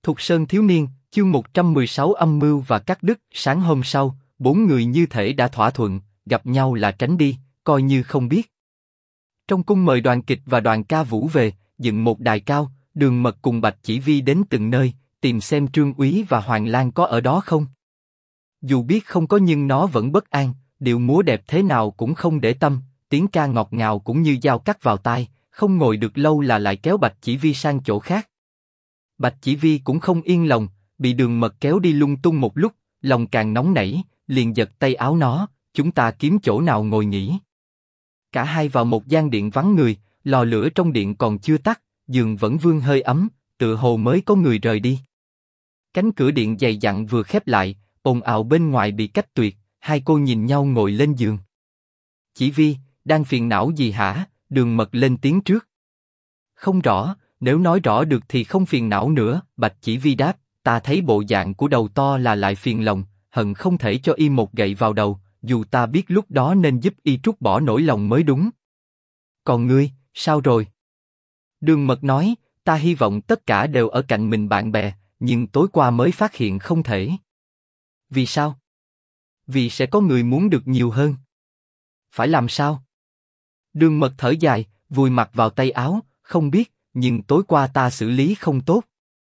Thục Sơn Thiếu Niên, chương 116 âm mưu và cắt đứt. Sáng hôm sau, bốn người như thể đã thỏa thuận, gặp nhau là tránh đi, coi như không biết. Trong cung mời đoàn kịch và đoàn ca vũ về, dựng một đài cao, Đường Mật cùng Bạch Chỉ Vi đến từng nơi, tìm xem Trương Úy và Hoàng Lang có ở đó không. Dù biết không có nhưng nó vẫn bất an, điệu múa đẹp thế nào cũng không để tâm, tiếng ca ngọt ngào cũng như dao cắt vào tai, không ngồi được lâu là lại kéo Bạch Chỉ Vi sang chỗ khác. Bạch Chỉ Vi cũng không yên lòng, bị Đường Mật kéo đi lung tung một lúc, lòng càng nóng nảy, liền giật tay áo nó, chúng ta kiếm chỗ nào ngồi nghỉ. Cả hai vào một gian điện vắng người, lò lửa trong điện còn chưa tắt, giường vẫn vương hơi ấm, tựa hồ mới có người rời đi. Cánh cửa điện dày dặn vừa khép lại, ồn ào bên ngoài bị cách tuyệt, hai cô nhìn nhau ngồi lên giường. Chỉ Vi, đang phiền não gì hả? Đường Mật lên tiếng trước. Không rõ, nếu nói rõ được thì không phiền não nữa. Bạch Chỉ Vi đáp, ta thấy bộ dạng của đầu to là lại phiền lòng, hận không thể cho y một gậy vào đầu, dù ta biết lúc đó nên giúp y trút bỏ nỗi lòng mới đúng. Còn ngươi, sao rồi? Đường Mật nói, ta hy vọng tất cả đều ở cạnh mình bạn bè, nhưng tối qua mới phát hiện không thể. Vì sao? Vì sẽ có người muốn được nhiều hơn. Phải làm sao? Đường Mật thở dài, vùi mặt vào tay áo, không biết, nhưng tối qua ta xử lý không tốt.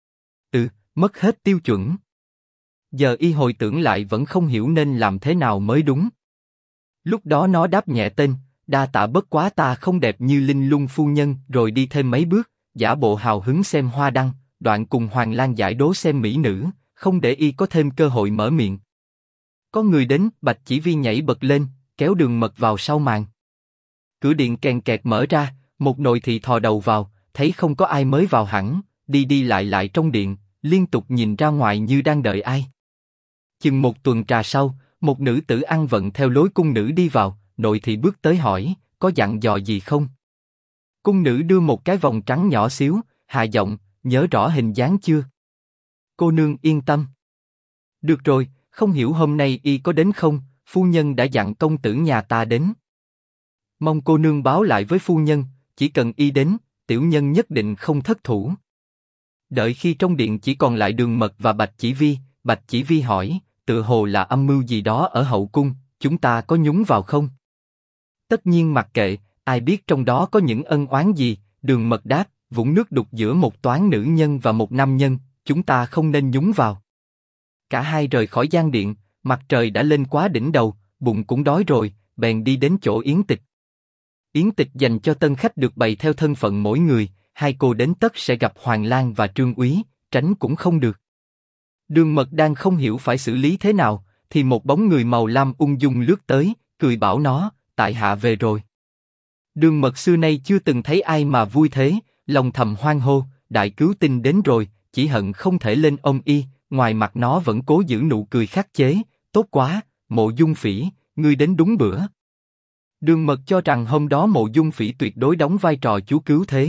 Mất hết tiêu chuẩn. Giờ y hồi tưởng lại vẫn không hiểu nên làm thế nào mới đúng. Lúc đó nó đáp nhẹ tên, đa tạ bất quá ta không đẹp như Linh Lung phu nhân, rồi đi thêm mấy bước, giả bộ hào hứng xem hoa đăng, đoạn cùng Hoàng Lang giải đố xem mỹ nữ, không để y có thêm cơ hội mở miệng. Có người đến, Bạch Chỉ Vi nhảy bật lên, kéo Đường Mật vào sau màn. Cửa điện kèn kẹt mở ra, một nội thị thò đầu vào, thấy không có ai mới vào hẳn, đi đi lại trong điện, liên tục nhìn ra ngoài như đang đợi ai. Chừng một tuần trà sau, một nữ tử ăn vận theo lối cung nữ đi vào, nội thị bước tới hỏi, có dặn dò gì không? Cung nữ đưa một cái vòng trắng nhỏ xíu, hạ giọng, nhớ rõ hình dáng chưa? Cô nương yên tâm. Được rồi, không hiểu hôm nay y có đến không? Phu nhân đã dặn công tử nhà ta đến. Mong cô nương báo lại với phu nhân, chỉ cần y đến, tiểu nhân nhất định không thất thủ. Đợi khi trong điện chỉ còn lại Đường Mật và Bạch Chỉ Vi hỏi, tựa hồ là âm mưu gì đó ở hậu cung, chúng ta có nhúng vào không? Tất nhiên mặc kệ, ai biết trong đó có những ân oán gì. Đường Mật đáp, vũng nước đục giữa một toán nữ nhân và một nam nhân, chúng ta không nên nhúng vào. Cả hai rời khỏi gian điện, mặt trời đã lên quá đỉnh đầu, bụng cũng đói rồi, bèn đi đến chỗ yến tịch. Yến tịch dành cho tân khách được bày theo thân phận mỗi người, hai cô đến tất sẽ gặp Hoàng Lang và Trương Úy, tránh cũng không được. Đường Mật đang không hiểu phải xử lý thế nào, thì một bóng người màu lam ung dung lướt tới, cười bảo nó, tại hạ về rồi. Đường Mật xưa nay chưa từng thấy ai mà vui thế, lòng thầm hoan hô, đại cứu tinh đến rồi, chỉ hận không thể lên ôm y, ngoài mặt nó vẫn cố giữ nụ cười khắc chế, tốt quá, Mộ Dung Phỉ, ngươi đến đúng bữa. Đường Mật cho rằng hôm đó Mộ Dung Phỉ tuyệt đối đóng vai trò chú cứu thế.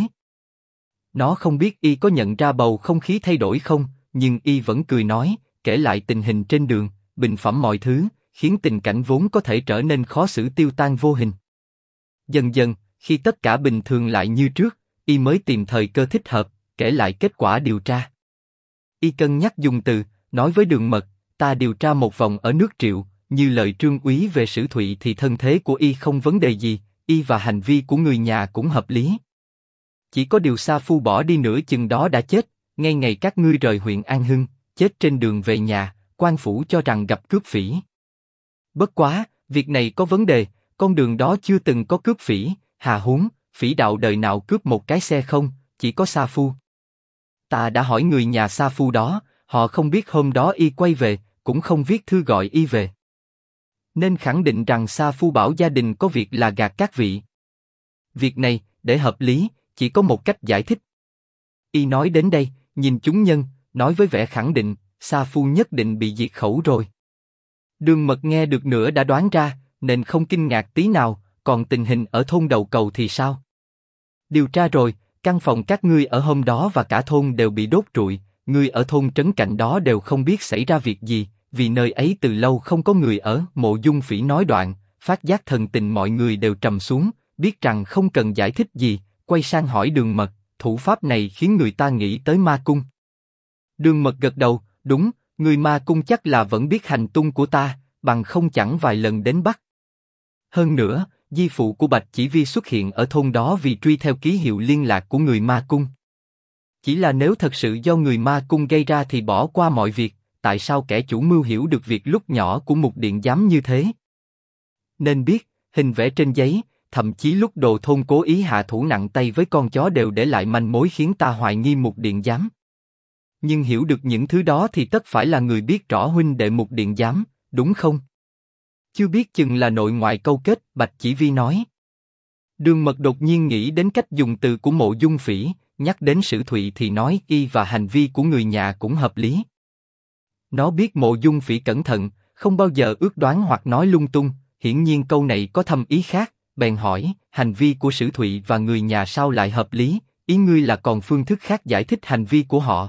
Nó không biết y có nhận ra bầu không khí thay đổi không, nhưng y vẫn cười nói, kể lại tình hình trên đường, bình phẩm mọi thứ, khiến tình cảnh vốn có thể trở nên khó xử tiêu tan vô hình. Dần dần, khi tất cả bình thường lại như trước, y mới tìm thời cơ thích hợp, kể lại kết quả điều tra. Y cân nhắc dùng từ, nói với Đường Mật, ta điều tra một vòng ở nước Triệu, như lời Trương Úy về Sử Thụy thì thân thế của y không vấn đề gì, y và hành vi của người nhà cũng hợp lý. Chỉ có điều Sa Phu bỏ đi nửa chừng đó đã chết, ngay ngày các ngươi rời huyện An Hưng, chết trên đường về nhà, quan phủ cho rằng gặp cướp phỉ. Bất quá, việc này có vấn đề, con đường đó chưa từng có cướp phỉ, hà huống, phỉ đạo đời nào cướp một cái xe không, chỉ có Sa Phu. Ta đã hỏi người nhà Sa Phu đó, họ không biết hôm đó y quay về, cũng không viết thư gọi y về. Nên khẳng định rằng Sa Phu bảo gia đình có việc là gạt các vị. Việc này, để hợp lý, chỉ có một cách giải thích. Y nói đến đây, nhìn chúng nhân, nói với vẻ khẳng định, Sa Phu nhất định bị diệt khẩu rồi. Đường Mật nghe được nửa đã đoán ra, nên không kinh ngạc tí nào, còn tình hình ở thôn Đầu Cầu thì sao? Điều tra rồi, căn phòng các ngươi ở hôm đó và cả thôn đều bị đốt trụi, ngươi ở thôn trấn cạnh đó đều không biết xảy ra việc gì, vì nơi ấy từ lâu không có người ở. Mộ Dung Phỉ nói đoạn, phát giác thần tình mọi người đều trầm xuống, biết rằng không cần giải thích gì, quay sang hỏi Đường Mật, thủ pháp này khiến người ta nghĩ tới ma cung. Đường Mật gật đầu, đúng, người ma cung chắc là vẫn biết hành tung của ta, bằng không chẳng vài lần đến bắt. Hơn nữa, di phụ của Bạch Chỉ Vi xuất hiện ở thôn đó vì truy theo ký hiệu liên lạc của người ma cung. Chỉ là nếu thật sự do người ma cung gây ra thì bỏ qua mọi việc, tại sao kẻ chủ mưu hiểu được việc lúc nhỏ của Mục Điện Giám như thế? Nên biết, hình vẽ trên giấy, thậm chí lúc đồ thôn cố ý hạ thủ nặng tay với con chó đều để lại manh mối khiến ta hoài nghi Mục Điện Giám. Nhưng hiểu được những thứ đó thì tất phải là người biết rõ huynh đệ Mục Điện Giám, đúng không? Chưa biết chừng là nội ngoại câu kết, Bạch Chỉ Vi nói. Đường Mật đột nhiên nghĩ đến cách dùng từ của Mộ Dung Phỉ, nhắc đến Sử Thụy thì nói y và hành vi của người nhà cũng hợp lý. Nó biết Mộ Dung Phỉ cẩn thận, không bao giờ ước đoán hoặc nói lung tung, hiển nhiên câu này có thâm ý khác, bèn hỏi, hành vi của Sử Thụy và người nhà sao lại hợp lý, ý ngươi là còn phương thức khác giải thích hành vi của họ.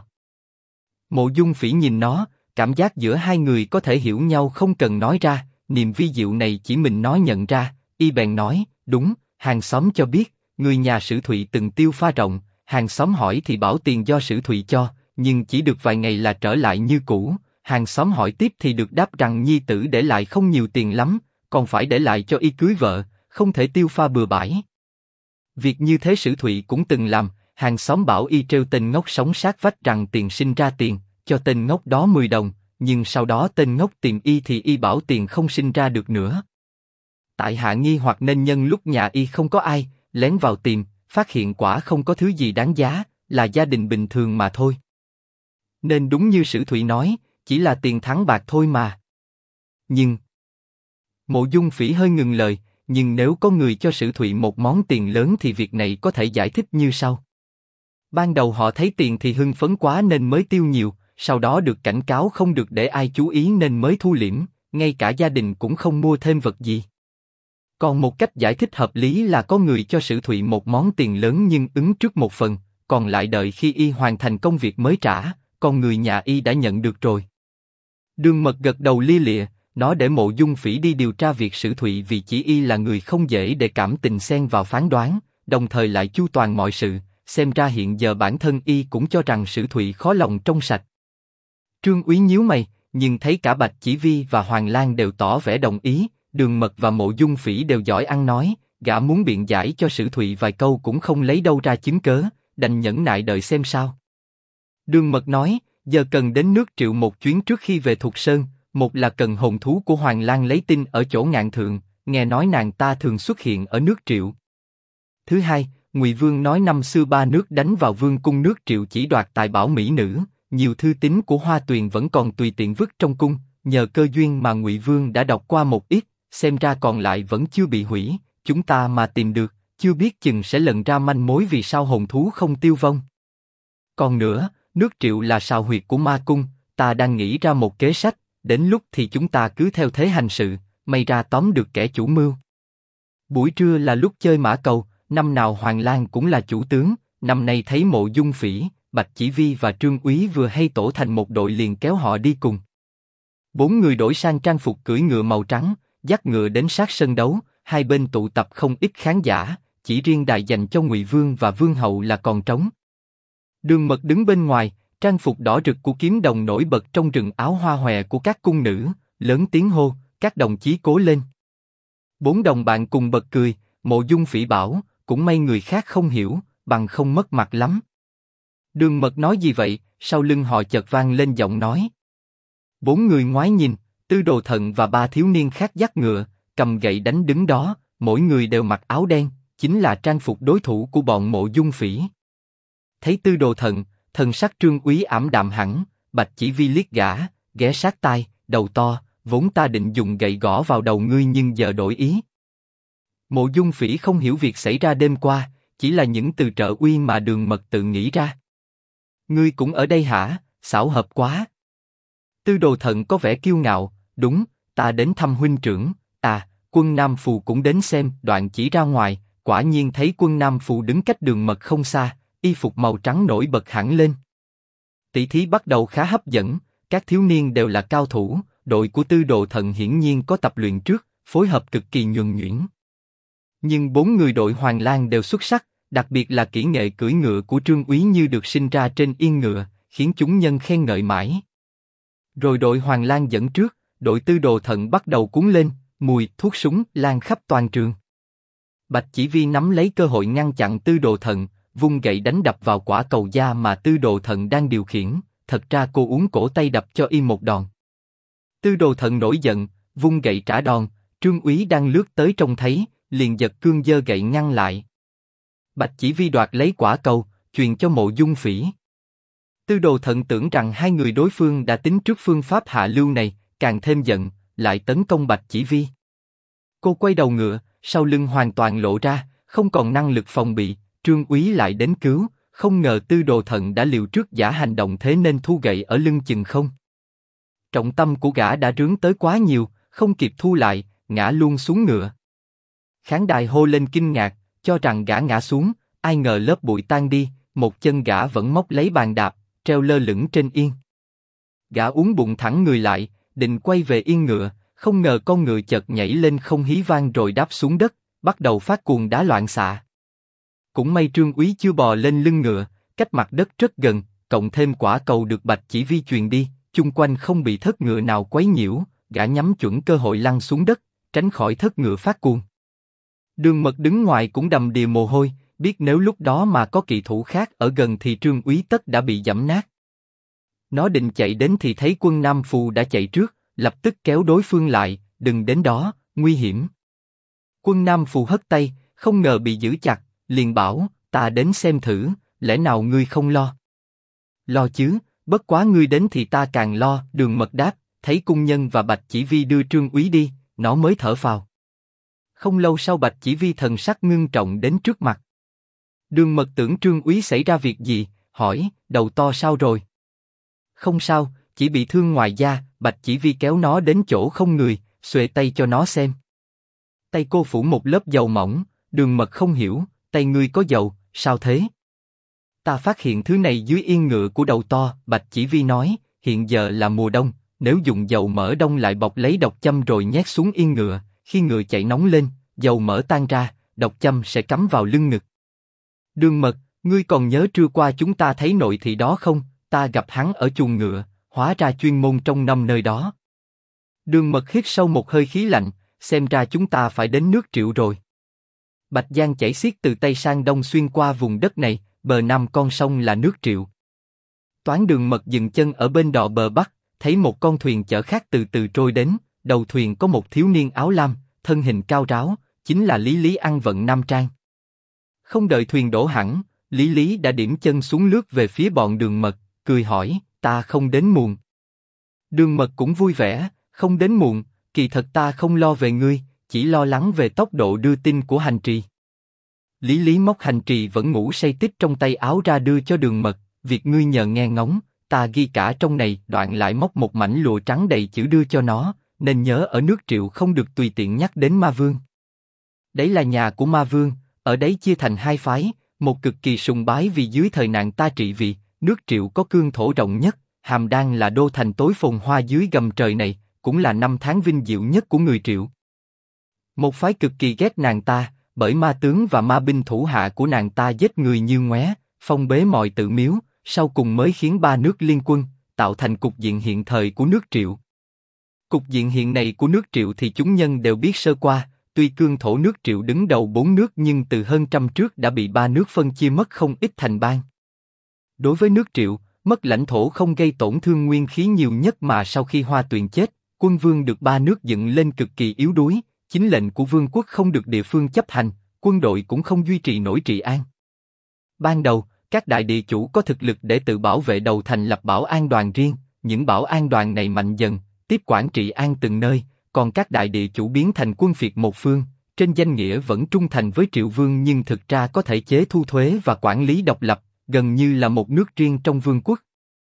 Mộ Dung Phỉ nhìn nó, cảm giác giữa hai người có thể hiểu nhau không cần nói ra, niềm vi diệu này chỉ mình nó nhận ra, y bèn nói, đúng, hàng xóm cho biết, người nhà Sử Thụy từng tiêu pha rộng, hàng xóm hỏi thì bảo tiền do Sử Thụy cho, nhưng chỉ được vài ngày là trở lại như cũ, hàng xóm hỏi tiếp thì được đáp rằng nhi tử để lại không nhiều tiền lắm, còn phải để lại cho y cưới vợ, không thể tiêu pha bừa bãi. Việc như thế Sử Thụy cũng từng làm, hàng xóm bảo y trêu tên ngốc sống sát vách rằng tiền sinh ra tiền, cho tên ngốc đó 10 đồng, nhưng sau đó tên ngốc tìm y thì y bảo tiền không sinh ra được nữa. Tại hạ nghi hoặc nên nhân lúc nhà y không có ai, lén vào tìm, phát hiện quả không có thứ gì đáng giá, là gia đình bình thường mà thôi. Nên đúng như Sử Thụy nói, chỉ là tiền thắng bạc thôi mà. Nhưng Mộ Dung Phỉ hơi ngừng lời, nhưng nếu có người cho Sử Thụy một món tiền lớn thì việc này có thể giải thích như sau. Ban đầu họ thấy tiền thì hưng phấn quá nên mới tiêu nhiều, sau đó được cảnh cáo không được để ai chú ý nên mới thu liễm, ngay cả gia đình cũng không mua thêm vật gì. Còn một cách giải thích hợp lý là có người cho Sử Thụy một món tiền lớn nhưng ứng trước một phần, còn lại đợi khi y hoàn thành công việc mới trả, còn người nhà y đã nhận được rồi. Đường Mật gật đầu lia lịa, nó để Mộ Dung Phỉ đi điều tra việc Sử Thụy vì chỉ y là người không dễ để cảm tình xen vào phán đoán, đồng thời lại chu toàn mọi sự, xem ra hiện giờ bản thân y cũng cho rằng Sử Thụy khó lòng trong sạch. Trương Úy nhíu mày, nhưng thấy cả Bạch Chỉ Vi và Hoàng Lang đều tỏ vẻ đồng ý, Đường Mật và Mộ Dung Phỉ đều giỏi ăn nói, gã muốn biện giải cho Sử Thụy vài câu cũng không lấy đâu ra chứng cớ, đành nhẫn nại đợi xem sao. Đường Mật nói, giờ cần đến nước Triệu một chuyến trước khi về Thục Sơn, một là cần hồn thú của Hoàng Lang lấy tin ở chỗ Ngạn Thượng, nghe nói nàng ta thường xuất hiện ở nước Triệu. Thứ hai, Ngụy Vương nói năm xưa ba nước đánh vào Vương cung nước Triệu chỉ đoạt tài bảo mỹ nữ, nhiều thư tín của Hoa Tuyền vẫn còn tùy tiện vứt trong cung, nhờ cơ duyên mà Ngụy Vương đã đọc qua một ít, xem ra còn lại vẫn chưa bị hủy, chúng ta mà tìm được, chưa biết chừng sẽ lần ra manh mối vì sao hồn thú không tiêu vong. Còn nữa, nước Triệu là sào huyệt của ma cung, ta đang nghĩ ra một kế sách, đến lúc thì chúng ta cứ theo thế hành sự, may ra tóm được kẻ chủ mưu. Buổi trưa là lúc chơi mã cầu, năm nào Hoàng Lang cũng là chủ tướng, năm nay thấy Mộ Dung Phỉ, Bạch Chỉ Vi và Trương Úy vừa hay tổ thành một đội liền kéo họ đi cùng. 4 người đổi sang trang phục cưỡi ngựa màu trắng, dắt ngựa đến sát sân đấu, hai bên tụ tập không ít khán giả, chỉ riêng đài dành cho Ngụy Vương và Vương hậu là còn trống. Đường Mật đứng bên ngoài, trang phục đỏ rực của kiếm đồng nổi bật trong rừng áo hoa hòe của các cung nữ, lớn tiếng hô, các đồng chí cố lên. 4 đồng bạn cùng bật cười, Mộ Dung Phỉ bảo, cũng may người khác không hiểu, bằng không mất mặt lắm. Đường Mật nói gì vậy? Sau lưng họ chợt vang lên giọng nói. 4 người ngoái nhìn, Tư Đồ Thận và 3 thiếu niên khác dắt ngựa, cầm gậy đánh đứng đó, mỗi người đều mặc áo đen, chính là trang phục đối thủ của bọn Mộ Dung Phỉ. Thấy Tư Đồ Thận, thần sắc Trương Úy ảm đạm hẳn, Bạch Chỉ Vi liếc gã, ghé sát tai, đầu to, vốn ta định dùng gậy gõ vào đầu ngươi nhưng giờ đổi ý. Mộ Dung Phỉ không hiểu việc xảy ra đêm qua, chỉ là những từ trợ uy mà Đường Mật tự nghĩ ra. Ngươi cũng ở đây hả? Xảo hợp quá. Tư Đồ Thận có vẻ kiêu ngạo, đúng, ta đến thăm huynh trưởng, Quân Nam Phù cũng đến xem, đoạn chỉ ra ngoài, quả nhiên thấy Quân Nam Phù đứng cách Đường Mật không xa, y phục màu trắng nổi bật hẳn lên. Tỷ thí bắt đầu khá hấp dẫn, các thiếu niên đều là cao thủ, đội của Tư Đồ Thận hiển nhiên có tập luyện trước, phối hợp cực kỳ nhuần nhuyễn. Nhưng 4 người đội Hoàng Lang đều xuất sắc, đặc biệt là kỹ nghệ cưỡi ngựa của Trương Úy như được sinh ra trên yên ngựa, khiến chúng nhân khen ngợi mãi. Rồi đội Hoàng Lang dẫn trước, đội Tư Đồ Thận bắt đầu cuốn lên, mùi thuốc súng lan khắp toàn trường. Bạch Chỉ Vi nắm lấy cơ hội ngăn chặn Tư Đồ Thận, vung gậy đánh đập vào quả cầu da mà Tư Đồ Thận đang điều khiển. Thật ra cô uốn cổ tay đập cho y một đòn. Tư Đồ Thận nổi giận, vung gậy trả đòn. Trương Úy đang lướt tới trông thấy, liền giật cương giơ gậy ngăn lại. Bạch Chỉ Vi đoạt lấy quả cầu, truyền cho Mộ Dung Phỉ. Tư Đồ Thận tưởng rằng hai người đối phương đã tính trước phương pháp hạ lưu này, càng thêm giận, lại tấn công Bạch Chỉ Vi. Cô quay đầu ngựa, sau lưng hoàn toàn lộ ra, không còn năng lực phòng bị. Trương Úy lại đến cứu, không ngờ Tư Đồ Thận đã liều trước giả hành động, thế nên thu gậy ở lưng chừng không. Trọng tâm của gã đã rướng tới quá nhiều, không kịp thu lại, ngã luôn xuống ngựa. Khán đài hô lên kinh ngạc, cho rằng gã ngã xuống, ai ngờ lớp bụi tan đi, một chân gã vẫn móc lấy bàn đạp, treo lơ lửng trên yên. Gã uốn bụng thẳng người lại, định quay về yên ngựa, không ngờ con ngựa chợt nhảy lên không hí vang rồi đáp xuống đất, bắt đầu phát cuồng đá loạn xạ. Cũng may Trương Úy chưa bò lên lưng ngựa, cách mặt đất rất gần, cộng thêm quả cầu được Bạch Chỉ Vi truyền đi, chung quanh không bị thất ngựa nào quấy nhiễu, gã nhắm chuẩn cơ hội lăn xuống đất, tránh khỏi thất ngựa phát cuồng. Đường Mật đứng ngoài cũng đầm đìa mồ hôi, biết nếu lúc đó mà có kỵ thủ khác ở gần thì Trương Úy tất đã bị giẫm nát. Nó định chạy đến thì thấy quân Nam Phù đã chạy trước, lập tức kéo đối phương lại, đừng đến đó, nguy hiểm. Quân Nam Phù hất tay, không ngờ bị giữ chặt, liền bảo, ta đến xem thử, lẽ nào ngươi không lo? Lo chứ, bất quá ngươi đến thì ta càng lo. Đường Mật đáp, thấy cung nhân và Bạch Chỉ Vi đưa Trương Úy đi, nó mới thở phào. Không lâu sau Bạch Chỉ Vi thần sắc ngưng trọng đến trước mặt. Đường Mật tưởng Trương Úy xảy ra việc gì, hỏi, đầu to sao rồi? Không sao, chỉ bị thương ngoài da. Bạch Chỉ Vi kéo nó đến chỗ không người, xuề tay cho nó xem. Tay cô phủ một lớp dầu mỏng. Đường Mật không hiểu, tay ngươi có dầu, sao thế? Ta phát hiện thứ này dưới yên ngựa của đầu to. Bạch Chỉ Vi nói, hiện giờ là mùa đông, nếu dùng dầu mỡ đông lại bọc lấy độc châm rồi nhét xuống yên ngựa, khi ngựa chạy nóng lên, dầu mỡ tan ra, độc châm sẽ cắm vào lưng ngực. Đường Mật, ngươi còn nhớ trưa qua chúng ta thấy nội thị đó không? Ta gặp hắn ở chuồng ngựa, hóa ra chuyên môn trông nom nơi đó. Đường Mật hít sâu một hơi khí lạnh, xem ra chúng ta phải đến nước Triệu rồi. Bạch Giang chảy xiết từ Tây sang Đông xuyên qua vùng đất này, bờ nam con sông là nước Triệu. Toán Đường Mật dừng chân ở bên đò bờ bắc, thấy một con thuyền chở khách từ từ trôi đến, đầu thuyền có một thiếu niên áo lam, thân hình cao ráo, chính là Lý Lý ăn vận Nam Trang. Không đợi thuyền đổ hẳn, Lý Lý đã điểm chân xuống lướt về phía bọn Đường Mật, cười hỏi, ta không đến muộn. Đường Mật cũng vui vẻ, không đến muộn, kỳ thật ta không lo về ngươi, chỉ lo lắng về tốc độ đưa tin của hành trì. Lý Lý móc hành trì vẫn ngủ say tích trong tay áo ra đưa cho Đường Mật, việc ngươi nhờ nghe ngóng, ta ghi cả trong này. Đoạn lại móc một mảnh lụa trắng đầy chữ đưa cho nó, nên nhớ ở nước Triệu không được tùy tiện nhắc đến Ma Vương. Đấy là nhà của Ma Vương, ở đấy chia thành hai phái, một cực kỳ sùng bái vì dưới thời nạn ta trị vì, nước Triệu có cương thổ rộng nhất, Hàm Đan là đô thành tối phồn hoa dưới gầm trời này, cũng là năm tháng vinh diệu nhất của người Triệu. Một phái cực kỳ ghét nàng ta, bởi ma tướng và ma binh thủ hạ của nàng ta giết người như ngoé, phong bế mọi tự miếu, sau cùng mới khiến ba nước liên quân, tạo thành cục diện hiện thời của nước Triệu. Cục diện hiện này của nước Triệu thì chúng nhân đều biết sơ qua, tuy cương thổ nước Triệu đứng đầu bốn nước nhưng từ hơn trăm trước đã bị ba nước phân chia mất không ít thành bang. Đối với nước Triệu, mất lãnh thổ không gây tổn thương nguyên khí nhiều nhất mà sau khi Hoa Tuyền chết, quân vương được ba nước dựng lên cực kỳ yếu đuối, chính lệnh của vương quốc không được địa phương chấp hành, quân đội cũng không duy trì nổi trị an. Ban đầu, các đại địa chủ có thực lực để tự bảo vệ đầu thành lập bảo an đoàn riêng, những bảo an đoàn này mạnh dần, tiếp quản trị an từng nơi, còn các đại địa chủ biến thành quân phiệt một phương, trên danh nghĩa vẫn trung thành với Triệu Vương nhưng thực ra có thể chế thu thuế và quản lý độc lập, gần như là một nước riêng trong vương quốc.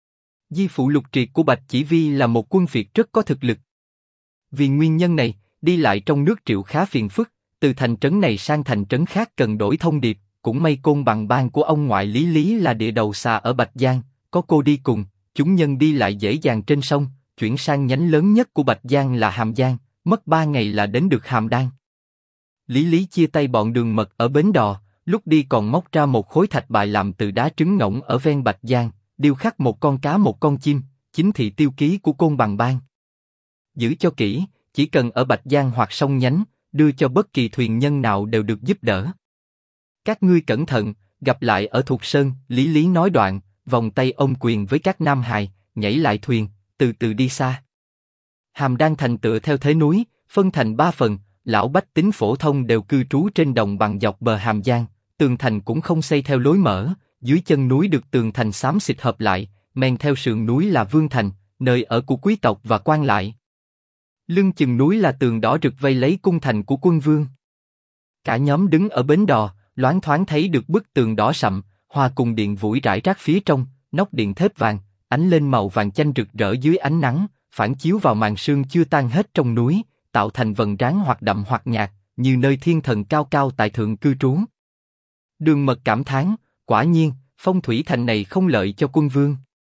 Di phụ Lục Triệt của Bạch Chỉ Vi là một quân phiệt rất có thực lực. Vì nguyên nhân này, đi lại trong nước Triệu khá phiền phức, từ thành trấn này sang thành trấn khác cần đổi thông điệp, cũng may Côn Bằng Bang của ông ngoại Lý Lý là địa đầu xa ở Bạch Giang, có cô đi cùng, chúng nhân đi lại dễ dàng trên sông, chuyển sang nhánh lớn nhất của Bạch Giang là Hàm Giang, mất 3 ngày là đến được Hàm Đan. Lý Lý chia tay bọn Đường Mật ở bến đò, lúc đi còn móc ra một khối thạch bài làm từ đá trứng ngỗng ở ven Bạch Giang, điêu khắc một con cá một con chim, chính thị tiêu ký của Côn Bằng Bang. Giữ cho kỹ, chỉ cần ở Bạch Giang hoặc sông Nhánh, đưa cho bất kỳ thuyền nhân nào đều được giúp đỡ. Các ngươi cẩn thận, gặp lại ở Thục Sơn. Lý Lý nói đoạn, vòng tay ôm quyền với các nam hài, nhảy lại thuyền, từ từ đi xa. Hàm Đan thành tựa theo thế núi, phân thành 3 phần, lão bách tính phổ thông đều cư trú trên đồng bằng dọc bờ Hàm Giang, tường thành cũng không xây theo lối mở, dưới chân núi được tường thành xám xịt hợp lại, men theo sườn núi là Vương Thành, nơi ở của quý tộc và quan lại. Lưng chừng núi là tường đỏ rực vây lấy cung thành của quân vương. Cả nhóm đứng ở bến đò, loáng thoáng thấy được bức tường đỏ sậm, hòa cùng điện vũ rải rác phía trong, nóc điện thép vàng, ánh lên màu vàng chanh rực rỡ dưới ánh nắng, phản chiếu vào màn sương chưa tan hết trong núi, tạo thành vầng trán hoặc đậm hoặc nhạt, như nơi thiên thần cao cao tại thượng cư trú. Đường Mật cảm thán, quả nhiên, phong thủy thành này không lợi cho quân vương.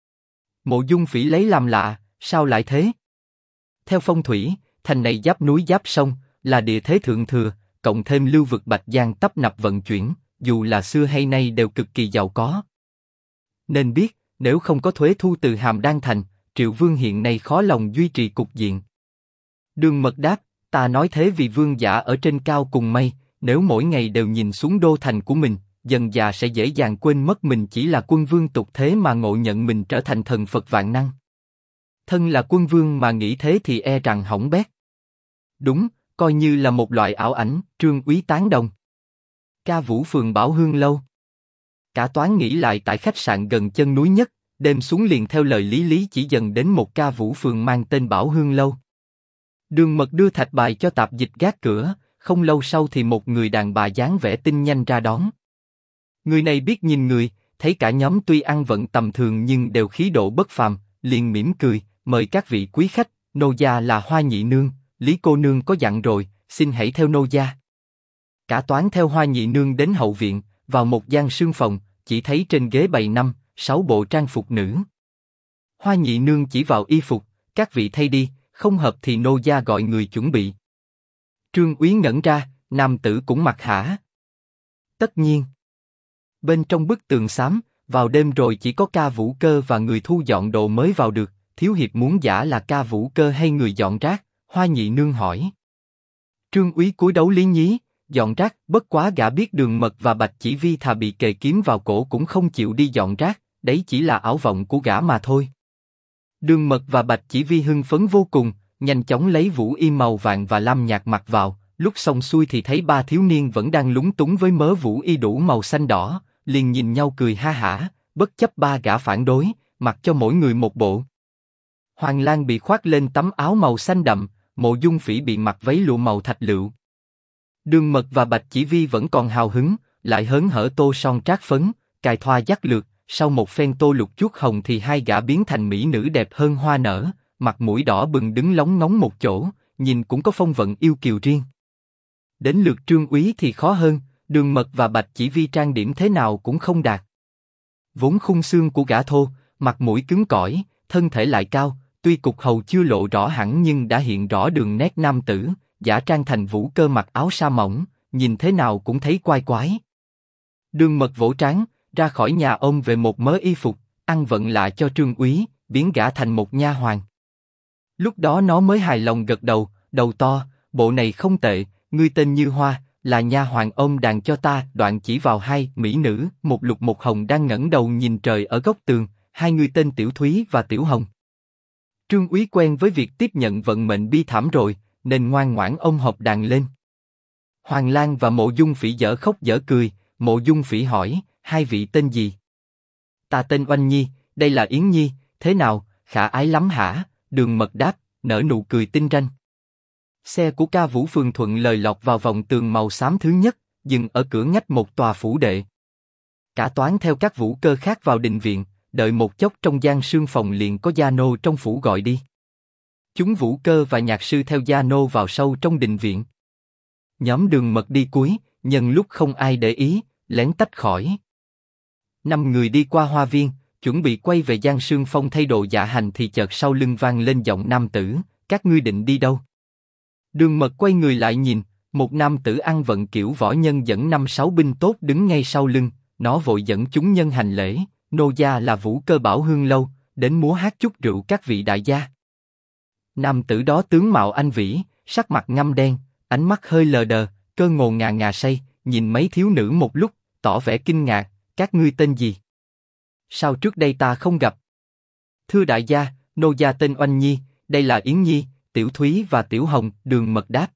Mộ Dung Phỉ lấy làm lạ, sao lại thế? Theo phong thủy, thành này giáp núi giáp sông, là địa thế thượng thừa, cộng thêm lưu vực Bạch Giang tấp nập vận chuyển, dù là xưa hay nay đều cực kỳ giàu có. Nên biết, nếu không có thuế thu từ Hàm Đan thành, Triệu Vương hiện nay khó lòng duy trì cục diện. Đường Mật đáp, ta nói thế vì vương giả ở trên cao cùng mây, nếu mỗi ngày đều nhìn xuống đô thành của mình, dần dà sẽ dễ dàng quên mất mình chỉ là quân vương tục thế mà ngộ nhận mình trở thành thần Phật vạn năng. Thân là quân vương mà nghĩ thế thì e rằng hỏng bét. Đúng, coi như là một loại ảo ảnh. Trương Úy tán đồng. Ca Vũ phường Bảo Hương lâu. Cả toán nghĩ lại tại khách sạn gần chân núi nhất, đêm xuống liền theo lời Lý Lý chỉ dần đến một Ca Vũ phường mang tên Bảo Hương lâu. Đường Mật đưa thạch bài cho tạp dịch gác cửa, không lâu sau thì một người đàn bà dáng vẻ tinh nhanh ra đón. Người này biết nhìn người, thấy cả nhóm tuy ăn vận tầm thường nhưng đều khí độ bất phàm, liền mỉm cười, mời các vị quý khách, nô gia là Hoa Nhị Nương, Lý cô nương có dặn rồi, xin hãy theo nô gia. Cả toán theo Hoa Nhị Nương đến hậu viện, vào một gian sương phòng, chỉ thấy trên ghế bày 5-6 bộ trang phục nữ. Hoa Nhị Nương chỉ vào y phục, các vị thay đi, không hợp thì nô gia gọi người chuẩn bị. Trương Úy ngẩn ra, nam tử cũng mặc hả? Tất nhiên. Bên trong bức tường xám, vào đêm rồi chỉ có Ca Vũ Cơ và người thu dọn đồ mới vào được. Thiếu hiệp muốn giả là Ca Vũ Cơ hay người dọn rác? Hoa Nhị Nương hỏi. Trương Úy cúi đấu lý nhí, dọn rác. Bất quá gã biết Đường Mật và Bạch Chỉ Vi thà bị kề kiếm vào cổ cũng không chịu đi dọn rác, đấy chỉ là ảo vọng của gã mà thôi. Đường Mật và Bạch Chỉ Vi hưng phấn vô cùng, nhanh chóng lấy vũ y màu vàng và lam nhạt mặc vào. Lúc xong xuôi thì thấy 3 thiếu niên vẫn đang lúng túng với mớ vũ y đủ màu xanh đỏ, liền nhìn nhau cười ha hả, bất chấp 3 gã phản đối, mặc cho mỗi người một bộ. Hoàng Lang bị khoác lên tấm áo màu xanh đậm, Mộ Dung Phỉ bị mặc váy lụa màu thạch lựu. Đường Mật và Bạch Chỉ Vi vẫn còn hào hứng, lại hớn hở tô son trát phấn, cài thoa dắt lược. Sau một phen tô lục chuốt hồng thì 2 gã biến thành mỹ nữ đẹp hơn hoa nở, mặt mũi đỏ bừng đứng lóng ngóng một chỗ, nhìn cũng có phong vận yêu kiều riêng. Đến lượt Trương Úy thì khó hơn, Đường Mật và Bạch Chỉ Vi trang điểm thế nào cũng không đạt. Vốn khung xương của gã thô, mặt mũi cứng cỏi, thân thể lại cao, tuy cục hầu chưa lộ rõ hẳn nhưng đã hiện rõ đường nét nam tử, giả trang thành Vũ Cơ mặc áo sa mỏng, nhìn thế nào cũng thấy quái quái. Đường Mật vỗ trán, ra khỏi nhà ôm về một mớ y phục, ăn vận lại cho Trương Úy, biến gã thành một nha hoàn. Lúc đó nó mới hài lòng gật đầu, đầu to, bộ này không tệ, ngươi tên Như Hoa, là nha hoàn ôm đàn cho ta. Đoạn chỉ vào 2 mỹ nữ, một lục một hồng đang ngẩng đầu nhìn trời ở góc tường, 2 người tên Tiểu Thúy và Tiểu Hồng. Trương Úy quen với việc tiếp nhận vận mệnh bi thảm rồi, nên ngoan ngoãn ôm hộp đàn lên. Hoàng Lang và Mộ Dung Phỉ dở khóc dở cười. Mộ Dung Phỉ hỏi, 2 vị tên gì? Ta tên Oanh Nhi, đây là Yến Nhi, thế nào, khả ái lắm hả? Đường Mật đáp, nở nụ cười tinh ranh. Xe của Ca Vũ phường thuận lời lọt vào vòng tường màu xám thứ nhất, dừng ở cửa ngách một tòa phủ đệ. Cả toán theo các Vũ Cơ khác vào đình viện, đợi một chốc trong gian sương phòng liền có gia nô trong phủ gọi đi. Chúng Vũ Cơ và nhạc sư theo gia nô vào sâu trong đình viện. Nhóm Đường Mật đi cuối, nhân lúc không ai để ý, lén tách khỏi. 5 người đi qua hoa viên, chuẩn bị quay về gian sương phong thay đồ dạ hành thì chợt sau lưng vang lên giọng nam tử, các ngươi định đi đâu? Đường Mật quay người lại nhìn, một nam tử ăn vận kiểu võ nhân dẫn 5-6 binh tốt đứng ngay sau lưng, nó vội dẫn chúng nhân hành lễ, Nô gia là Vũ Cơ Bảo Hương lâu, đến múa hát chúc rượu các vị đại gia. Nam tử đó tướng mạo anh vĩ, sắc mặt ngăm đen, ánh mắt hơi lờ đờ, cơ ngồ ngà say, nhìn mấy thiếu nữ một lúc, tỏ vẻ kinh ngạc. Các ngươi tên gì? Sao trước đây ta không gặp? Thưa đại gia, nô gia tên Oanh Nhi, đây là Yến Nhi, Tiểu Thúy và Tiểu Hồng. Đường Mật đáp.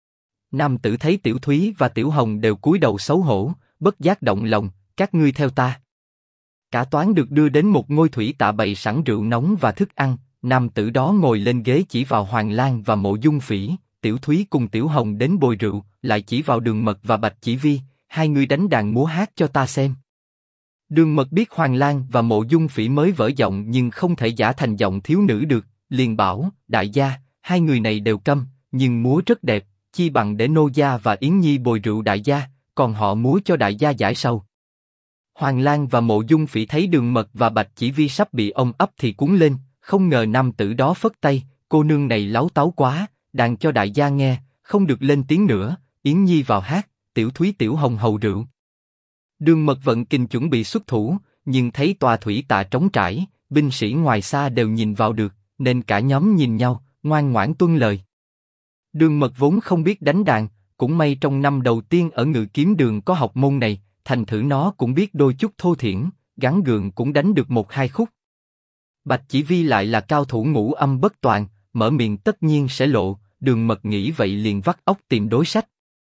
Nam tử thấy Tiểu Thúy và Tiểu Hồng đều cúi đầu xấu hổ, bất giác động lòng. Các ngươi theo ta. Cả toán được đưa đến một ngôi thủy tạ bày sẵn rượu nóng và thức ăn. Nam tử đó ngồi lên ghế chỉ vào Hoàng Lan và Mộ Dung Phỉ. Tiểu Thúy cùng Tiểu Hồng đến bồi rượu, lại chỉ vào Đường Mật và Bạch Chỉ Vi. Hai người đánh đàn múa hát cho ta xem. Đường Mật biết Hoàng Lan và Mộ Dung Phỉ mới vỡ giọng nhưng không thể giả thành giọng thiếu nữ được, liền bảo: đại gia, hai người này đều câm, nhưng múa rất đẹp, chi bằng để nô gia và Yến Nhi bồi rượu đại gia, còn họ múa cho đại gia giải sầu. Hoàng Lan và Mộ Dung Phỉ thấy Đường Mật và Bạch Chỉ Vi sắp bị ông ấp thì cuống lên, không ngờ nam tử đó phất tay: cô nương này láo táo quá, đàn cho đại gia nghe, không được lên tiếng nữa. Yến Nhi vào hát, Tiểu Thúy Tiểu Hồng hầu rượu. Đường Mật vận kình chuẩn bị xuất thủ, nhưng thấy tòa thủy tạ trống trải, binh sĩ ngoài xa đều nhìn vào được, nên cả nhóm nhìn nhau, ngoan ngoãn tuân lời. Đường Mật vốn không biết đánh đàn, cũng may trong năm đầu tiên ở Ngự Kiếm Đường có học môn này, thành thử nó cũng biết đôi chút thô thiển, gắn gượng cũng đánh được một hai khúc. Bạch Chỉ Vi lại là cao thủ ngũ âm bất toàn, mở miệng tất nhiên sẽ lộ. Đường Mật nghĩ vậy liền vắt óc tìm đối sách.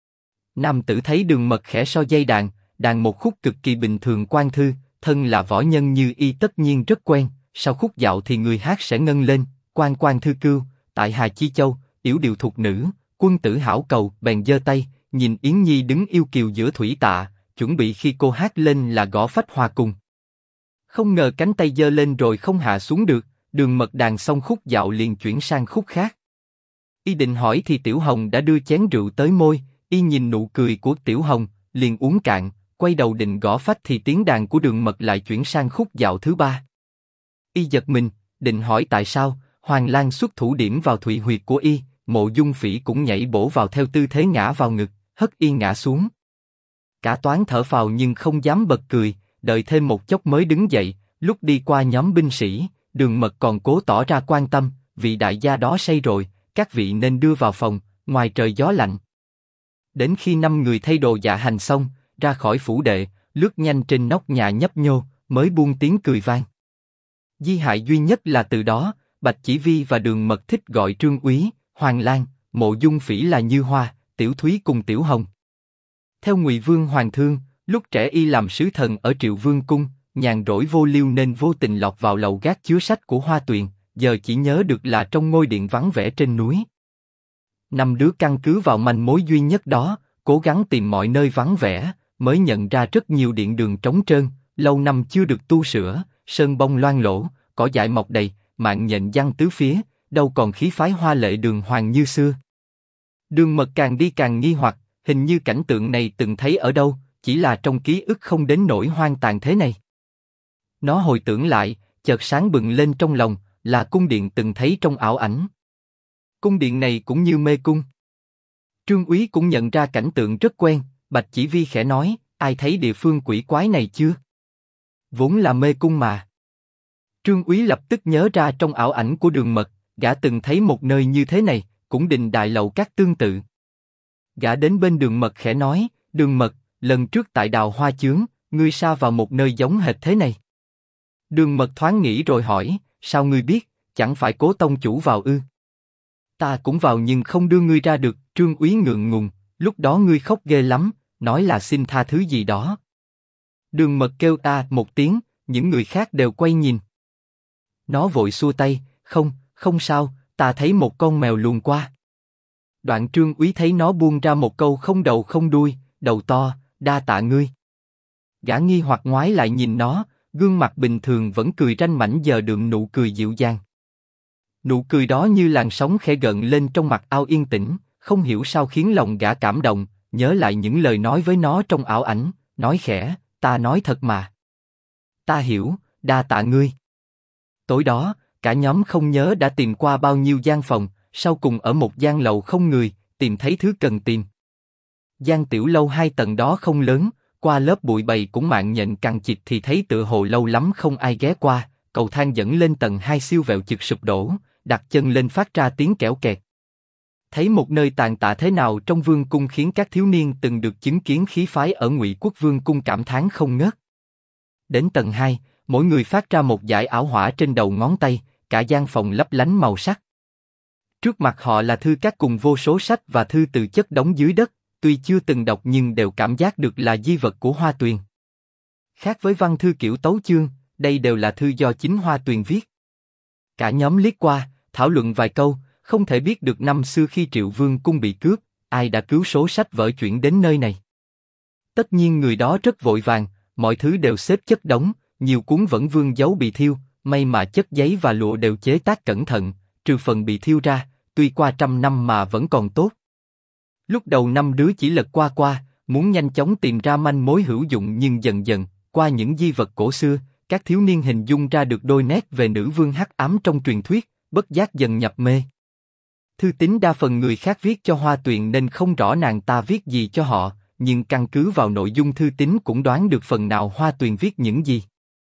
Nam tử thấy Đường Mật khẽ so dây đàn, đàn một khúc cực kỳ bình thường quan thư, thân là võ nhân như y tất nhiên rất quen. Sau khúc dạo thì người hát sẽ ngân lên: quan quan thư cưu, tại Hà Chi Châu, yểu điệu thục nữ, quân tử hảo cầu. Bèn giơ tay, nhìn Yến Nhi đứng yêu kiều giữa thủy tạ, chuẩn bị khi cô hát lên là gõ phách hòa cùng. Không ngờ cánh tay giơ lên rồi không hạ xuống được, Đường Mật đàn xong khúc dạo liền chuyển sang khúc khác. Y định hỏi thì Tiểu Hồng đã đưa chén rượu tới môi, y nhìn nụ cười của Tiểu Hồng, liền uống cạn, quay đầu định gõ phách thì tiếng đàn của Đường Mật lại chuyển sang khúc dạo thứ ba. Y giật mình, định hỏi tại sao. Hoàng Lan xuất thủ điểm vào thụy huyệt của y, Mộ Dung Phỉ cũng nhảy bổ vào theo tư thế ngã vào ngực, hất y ngã xuống. Cả toán thở phào nhưng không dám bật cười, đợi thêm một chốc mới đứng dậy. Lúc đi qua nhóm binh sĩ, Đường Mật còn cố tỏ ra quan tâm: vị đại gia đó say rồi, các vị nên đưa vào phòng, ngoài trời gió lạnh. Đến khi 5 người thay đồ dạ hành xong, ra khỏi phủ đệ, lướt nhanh trên nóc nhà nhấp nhô, mới buông tiếng cười vang. Di hại duy nhất là từ đó, Bạch Chỉ Vi và Đường Mật thích gọi Trương Úy, Hoàng Lan, Mộ Dung Phỉ là Như Hoa, Tiểu Thúy cùng Tiểu Hồng. Theo Ngụy Vương Hoàng Thương, lúc trẻ y làm sứ thần ở Triệu Vương cung, nhàn rỗi vô liêu nên vô tình lọt vào lầu gác chứa sách của Hoa Tuyền, giờ chỉ nhớ được là trong ngôi điện vắng vẻ trên núi. 5 đứa căn cứ vào manh mối duy nhất đó, cố gắng tìm mọi nơi vắng vẻ, mới nhận ra rất nhiều điện đường trống trơn, lâu năm chưa được tu sửa, sơn bông loang lổ, cỏ dại mọc đầy, mạng nhện giăng tứ phía, đâu còn khí phái hoa lệ đường hoàng như xưa. Đường Mật càng đi càng nghi hoặc, hình như cảnh tượng này từng thấy ở đâu, chỉ là trong ký ức không đến nỗi hoang tàn thế này. Nó hồi tưởng lại, chợt sáng bừng lên trong lòng, là cung điện từng thấy trong ảo ảnh. Cung điện này cũng như mê cung. Trương Úy cũng nhận ra cảnh tượng rất quen, Bạch Chỉ Vi khẽ nói: ai thấy địa phương quỷ quái này chưa? Vốn là mê cung mà. Trương Úy lập tức nhớ ra trong ảo ảnh của Đường Mật, gã từng thấy một nơi như thế này, cũng đình đài lầu các tương tự. Gã đến bên Đường Mật khẽ nói: Đường Mật, lần trước tại Đào Hoa Chướng, ngươi sa vào một nơi giống hệt thế này. Đường Mật thoáng nghĩ rồi hỏi: sao ngươi biết, chẳng phải Cố tông chủ vào ư? Ta cũng vào nhưng không đưa ngươi ra được. Trương Úy ngượng ngùng: lúc đó ngươi khóc ghê lắm, nói là xin tha thứ gì đó. Đường Mật kêu ta một tiếng, những người khác đều quay nhìn. Nó vội xua tay: không sao, ta thấy một con mèo luồn qua. Đoạn Trương Úy thấy nó buông ra một câu không đầu không đuôi: đầu to, đa tạ ngươi. Gã nghi hoặc ngoái lại nhìn nó, gương mặt bình thường vẫn cười ranh mảnh giờ đượm nụ cười dịu dàng. Nụ cười đó như làn sóng khẽ gợn lên trong mặt ao yên tĩnh, không hiểu sao khiến lòng gã cảm động, nhớ lại những lời nói với nó trong ảo ảnh, nói khẽ: ta nói thật mà. Ta hiểu, đa tạ ngươi. Tối đó, cả nhóm không nhớ đã tìm qua bao nhiêu gian phòng, sau cùng ở một gian lầu không người, tìm thấy thứ cần tìm. Gian tiểu lâu 2 tầng đó không lớn, qua lớp bụi bầy cũng mạng nhện cằn chịt thì thấy tựa hồ lâu lắm không ai ghé qua, cầu thang dẫn lên tầng 2 siêu vẹo chực sụp đổ, đặt chân lên phát ra tiếng kẽo kẹt. Thấy một nơi tàn tạ thế nào trong vương cung khiến các thiếu niên từng được chứng kiến khí phái ở Ngụy Quốc vương cung cảm thán không ngớt. Đến tầng 2, mỗi người phát ra một dải ảo hỏa trên đầu ngón tay, cả gian phòng lấp lánh màu sắc. Trước mặt họ là thư các cùng vô số sách và thư từ chất đống dưới đất, tuy chưa từng đọc nhưng đều cảm giác được là di vật của Hoa Tuyền. Khác với văn thư kiểu tấu chương, đây đều là thư do chính Hoa Tuyền viết. Cả nhóm liếc qua, thảo luận vài câu, không thể biết được năm xưa khi Triệu Vương cung bị cướp, ai đã cứu số sách vở chuyển đến nơi này. Tất nhiên người đó rất vội vàng, mọi thứ đều xếp chất đống, nhiều cuốn vẫn vương dấu bị thiêu, may mà chất giấy và lụa đều chế tác cẩn thận, trừ phần bị thiêu ra, tuy qua 100 năm mà vẫn còn tốt. Lúc đầu 5 đứa chỉ lật qua qua, muốn nhanh chóng tìm ra manh mối hữu dụng nhưng dần dần, qua những di vật cổ xưa, các thiếu niên hình dung ra được đôi nét về nữ vương hắc ám trong truyền thuyết, bất giác dần nhập mê. Thư tín đa phần người khác viết cho Hoa Tuyền nên không rõ nàng ta viết gì cho họ, nhưng căn cứ vào nội dung thư tín cũng đoán được phần nào Hoa Tuyền viết những gì.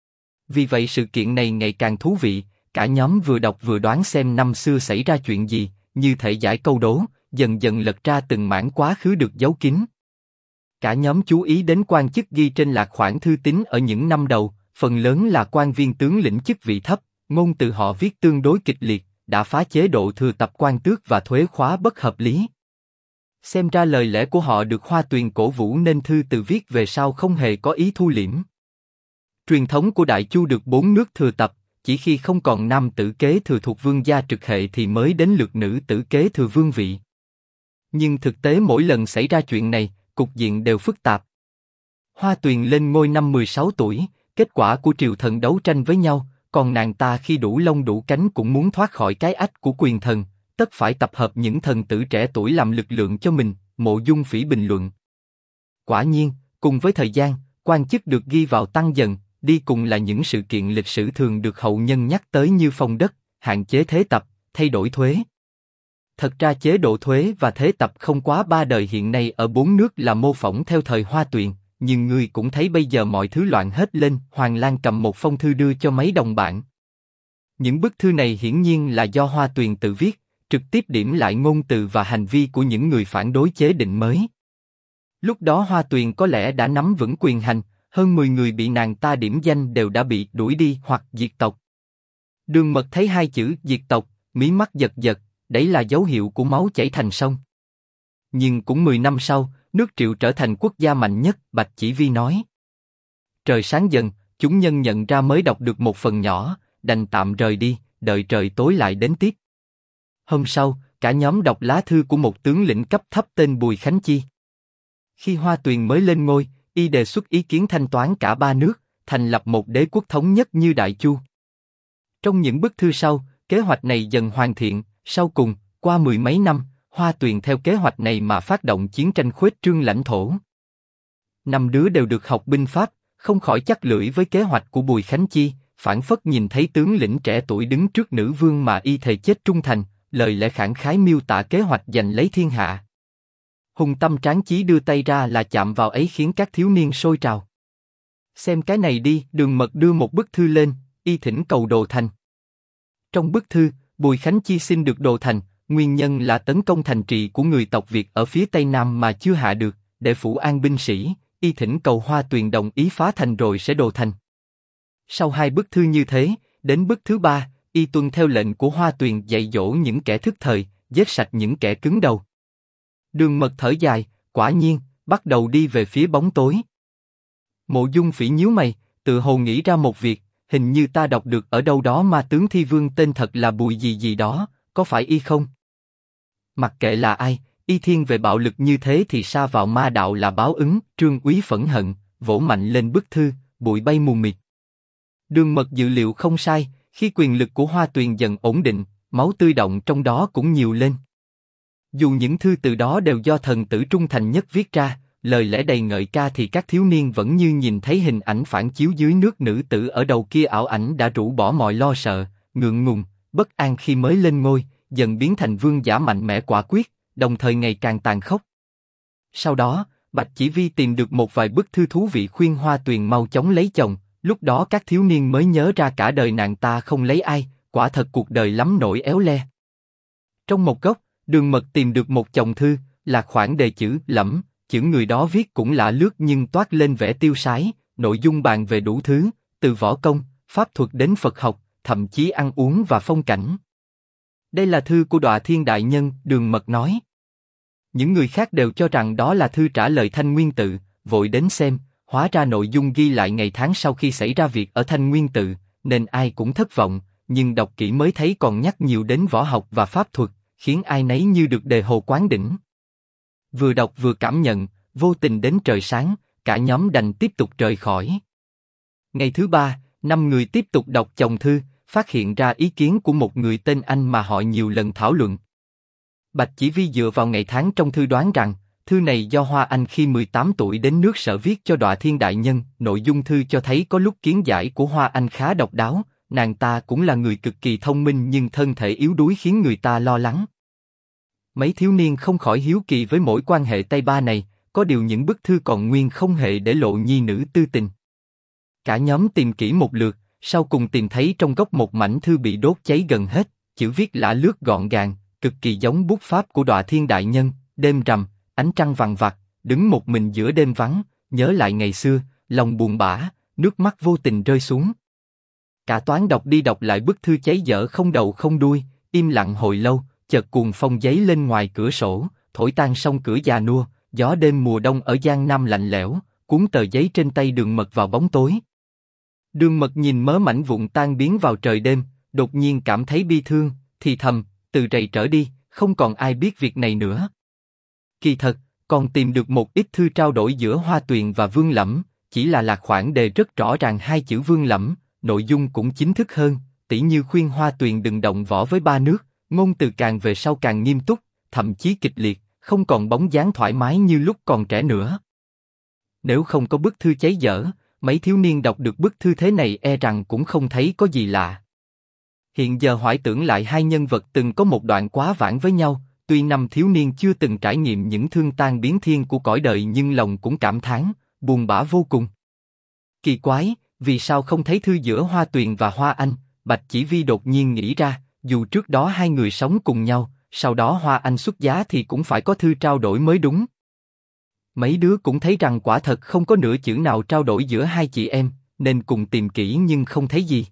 Vì vậy sự kiện này ngày càng thú vị, cả nhóm vừa đọc vừa đoán xem năm xưa xảy ra chuyện gì, như thể giải câu đố, dần dần lật ra từng mảng quá khứ được giấu kín. Cả nhóm chú ý đến quan chức ghi trên lạc khoản thư tín ở những năm đầu, phần lớn là quan viên tướng lĩnh chức vị thấp, ngôn từ họ viết tương đối kịch liệt, đã phá chế độ thừa tập quan tước và thuế khóa bất hợp lý. Xem ra lời lẽ của họ được Hoa Tuyền cổ vũ nên thư từ viết về sau không hề có ý thu liễm. Truyền thống của Đại Chu được 4 nước thừa tập, chỉ khi không còn nam tử kế thừa thuộc vương gia trực hệ thì mới đến lượt nữ tử kế thừa vương vị. Nhưng thực tế mỗi lần xảy ra chuyện này, cục diện đều phức tạp. Hoa Tuyền lên ngôi năm 16 tuổi, kết quả của triều thần đấu tranh với nhau, còn nàng ta khi đủ lông đủ cánh cũng muốn thoát khỏi cái ách của quyền thần, tất phải tập hợp những thần tử trẻ tuổi làm lực lượng cho mình, Mộ Dung Phỉ bình luận. Quả nhiên, cùng với thời gian, quan chức được ghi vào tăng dần, đi cùng là những sự kiện lịch sử thường được hậu nhân nhắc tới như phong đất, hạn chế thế tập, thay đổi thuế. Thật ra chế độ thuế và thế tập không quá 3 đời hiện nay ở 4 nước là mô phỏng theo thời Hoa Tuyền, nhưng ngươi cũng thấy bây giờ mọi thứ loạn hết lên. Hoàng Lan cầm một phong thư đưa cho mấy đồng bạn. Những bức thư này hiển nhiên là do Hoa Tuyền tự viết, trực tiếp điểm lại ngôn từ và hành vi của những người phản đối chế định mới. Lúc đó Hoa Tuyền có lẽ đã nắm vững quyền hành, hơn 10 người bị nàng ta điểm danh đều đã bị đuổi đi hoặc diệt tộc. Đường Mật thấy hai chữ diệt tộc, mí mắt giật giật, đấy là dấu hiệu của máu chảy thành sông. Nhưng cũng 10 năm sau, nước Triệu trở thành quốc gia mạnh nhất, Bạch Chỉ Vi nói. Trời sáng dần, chúng nhân nhận ra mới đọc được một phần nhỏ, đành tạm rời đi, đợi trời tối lại đến tiếp. Hôm sau, cả nhóm đọc lá thư của một tướng lĩnh cấp thấp tên Bùi Khánh Chi. Khi Hoa Tuyền mới lên ngôi, y đề xuất ý kiến thanh toán cả 3 nước, thành lập một đế quốc thống nhất như Đại Chu. Trong những bức thư sau, kế hoạch này dần hoàn thiện, sau cùng, qua 10 mấy năm, Hoa Tuyền theo kế hoạch này mà phát động chiến tranh khuếch trương lãnh thổ. 5 đứa đều được học binh pháp, không khỏi chắc lưỡi với kế hoạch của Bùi Khánh Chi, phảng phất nhìn thấy tướng lĩnh trẻ tuổi đứng trước nữ vương mà y thề chết trung thành, lời lẽ khẳng khái miêu tả kế hoạch giành lấy thiên hạ. Hùng tâm tráng chí đưa tay ra là chạm vào ấy khiến các thiếu niên sôi trào. Xem cái này đi, Đường Mật đưa một bức thư lên, y thỉnh cầu đồ thành. Trong bức thư, Bùi Khánh Chi xin được đồ thành, nguyên nhân là tấn công thành trì của người tộc Việt ở phía tây nam mà chưa hạ được, để phủ an binh sĩ, y thỉnh cầu Hoa Tuyền đồng ý phá thành rồi sẽ đồ thành. Sau 2 bức thư như thế, đến bức thứ 3, y tuân theo lệnh của Hoa Tuyền dạy dỗ những kẻ thức thời, giết sạch những kẻ cứng đầu. Đường Mật thở dài, quả nhiên, bắt đầu đi về phía bóng tối. Mộ Dung Phỉ nhíu mày, tự hồ nghĩ ra một việc, hình như ta đọc được ở đâu đó mà tướng thi vương tên thật là Bùi gì gì đó, có phải y không? Mặc kệ là ai, y thiên về bạo lực như thế thì sa vào ma đạo là báo ứng. Trương Úy phẫn hận, vỗ mạnh lên bức thư, bụi bay mù mịt. Đường Mật dự liệu không sai, khi quyền lực của Hoa Tuyền dần ổn định, máu tươi động trong đó cũng nhiều lên. Dù những thư từ đó đều do thần tử trung thành nhất viết ra, lời lẽ đầy ngợi ca thì các thiếu niên vẫn như nhìn thấy hình ảnh phản chiếu dưới nước nữ tử ở đầu kia, ảo ảnh đã rũ bỏ mọi lo sợ, ngượng ngùng, bất an khi mới lên ngôi, dần biến thành vương giả mạnh mẽ quả quyết, đồng thời ngày càng tàn khốc. Sau đó, Bạch Chỉ Vi tìm được một vài bức thư thú vị khuyên Hoa Tuyền mau chóng lấy chồng, lúc đó các thiếu niên mới nhớ ra cả đời nàng ta không lấy ai, quả thật cuộc đời lắm nỗi éo le. Trong một góc, Đường Mật tìm được một chồng thư, là khoản đề chữ lẫm, chữ người đó viết cũng lạ lướt nhưng toát lên vẻ tiêu sái, nội dung bàn về đủ thứ, từ võ công, pháp thuật đến Phật học, thậm chí ăn uống và phong cảnh. Đây là thư của Đọa Thiên Đại Nhân, Đường Mật nói. Những người khác đều cho rằng đó là thư trả lời Thanh Nguyên Tự, vội đến xem, hóa ra nội dung ghi lại ngày tháng sau khi xảy ra việc ở Thanh Nguyên Tự, nên ai cũng thất vọng, nhưng đọc kỹ mới thấy còn nhắc nhiều đến võ học và pháp thuật, khiến ai nấy như được đề hồ quán đỉnh. Vừa đọc vừa cảm nhận, vô tình đến trời sáng, cả nhóm đành tiếp tục rời khỏi. Ngày thứ ba, 5 người tiếp tục đọc chồng thư, phát hiện ra ý kiến của một người tên Anh mà họ nhiều lần thảo luận. Bạch Chỉ Vi dựa vào ngày tháng trong thư đoán rằng, thư này do Hoa Anh khi 18 tuổi đến nước Sở viết cho Đọa Thiên Đại Nhân, nội dung thư cho thấy có lúc kiến giải của Hoa Anh khá độc đáo, nàng ta cũng là người cực kỳ thông minh nhưng thân thể yếu đuối khiến người ta lo lắng. Mấy thiếu niên không khỏi hiếu kỳ với mỗi quan hệ Tây Ba này, có điều những bức thư còn nguyên không hề để lộ nhi nữ tư tình. Cả nhóm tìm kỹ một lượt, sau cùng tìm thấy trong góc một mảnh thư bị đốt cháy gần hết, chữ viết lả lướt gọn gàng, cực kỳ giống bút pháp của Đọa Thiên Đại Nhân. Đêm rằm, ánh trăng vằng vặc, đứng một mình giữa đêm vắng, nhớ lại ngày xưa, lòng buồn bã, nước mắt vô tình rơi xuống. Cả toán đọc đi đọc lại bức thư cháy dở không đầu không đuôi, im lặng hồi lâu, chợt cuồng phong giấy lên ngoài cửa sổ, thổi tan song cửa già nua, gió đêm mùa đông ở Giang Nam lạnh lẽo, cuốn tờ giấy trên tay Đường Mật vào bóng tối. Đường Mật nhìn mớ mảnh vụn tan biến vào trời đêm, đột nhiên cảm thấy bi thương, thì thầm, từ rày trở đi, không còn ai biết việc này nữa. Kỳ thật, còn tìm được một ít thư trao đổi giữa Hoa Tuyền và Vương Lẫm, chỉ là lạc khoản đề rất rõ ràng hai chữ Vương Lẫm, nội dung cũng chính thức hơn, tỉ như khuyên Hoa Tuyền đừng động võ với ba nước, ngôn từ càng về sau càng nghiêm túc, thậm chí kịch liệt, không còn bóng dáng thoải mái như lúc còn trẻ nữa. Nếu không có bức thư cháy dở, mấy thiếu niên đọc được bức thư thế này e rằng cũng không thấy có gì lạ. Hiện giờ hoài tưởng lại hai nhân vật từng có một đoạn quá vãng với nhau, tuy năm thiếu niên chưa từng trải nghiệm những thương tan biến thiên của cõi đời nhưng lòng cũng cảm thán, buồn bã vô cùng. Kỳ quái, vì sao không thấy thư giữa Hoa Tuyền và Hoa Anh? Bạch Chỉ Vi đột nhiên nghĩ ra, dù trước đó hai người sống cùng nhau, sau đó Hoa Anh xuất giá thì cũng phải có thư trao đổi mới đúng. Mấy đứa cũng thấy rằng quả thật không có nửa chữ nào trao đổi giữa hai chị em, nên cùng tìm kỹ nhưng không thấy gì.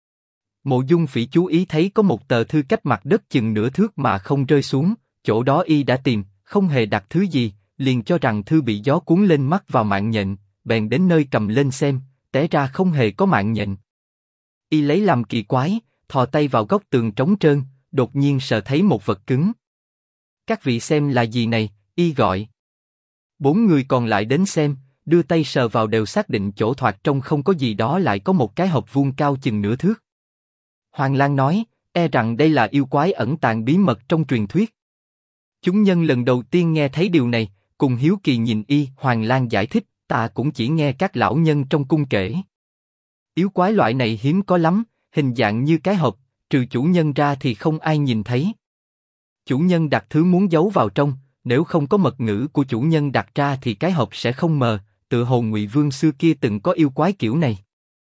Mộ Dung Phỉ chú ý thấy có một tờ thư cách mặt đất chừng nửa thước mà không rơi xuống, chỗ đó y đã tìm, không hề đặt thứ gì, liền cho rằng thư bị gió cuốn lên mắc vào mạng nhện, bèn đến nơi cầm lên xem, té ra không hề có mạng nhện. Y lấy làm kỳ quái, thò tay vào góc tường trống trơn, đột nhiên sờ thấy một vật cứng. Các vị xem là gì này? Y gọi. 4 người còn lại đến xem, đưa tay sờ vào đều xác định chỗ thoạt trông không có gì đó lại có một cái hộp vuông cao chừng nửa thước. Hoàng Lang nói, e rằng đây là yêu quái ẩn tàng bí mật trong truyền thuyết. Chúng nhân lần đầu tiên nghe thấy điều này, cùng hiếu kỳ nhìn y. Hoàng Lang giải thích, ta cũng chỉ nghe các lão nhân trong cung kể. Yêu quái loại này hiếm có lắm, hình dạng như cái hộp, trừ chủ nhân ra thì không ai nhìn thấy. Chủ nhân đặt thứ muốn giấu vào trong, nếu không có mật ngữ của chủ nhân đặt ra thì cái hộp sẽ không mờ, tựa hồ Ngụy Vương xưa kia từng có yêu quái kiểu này.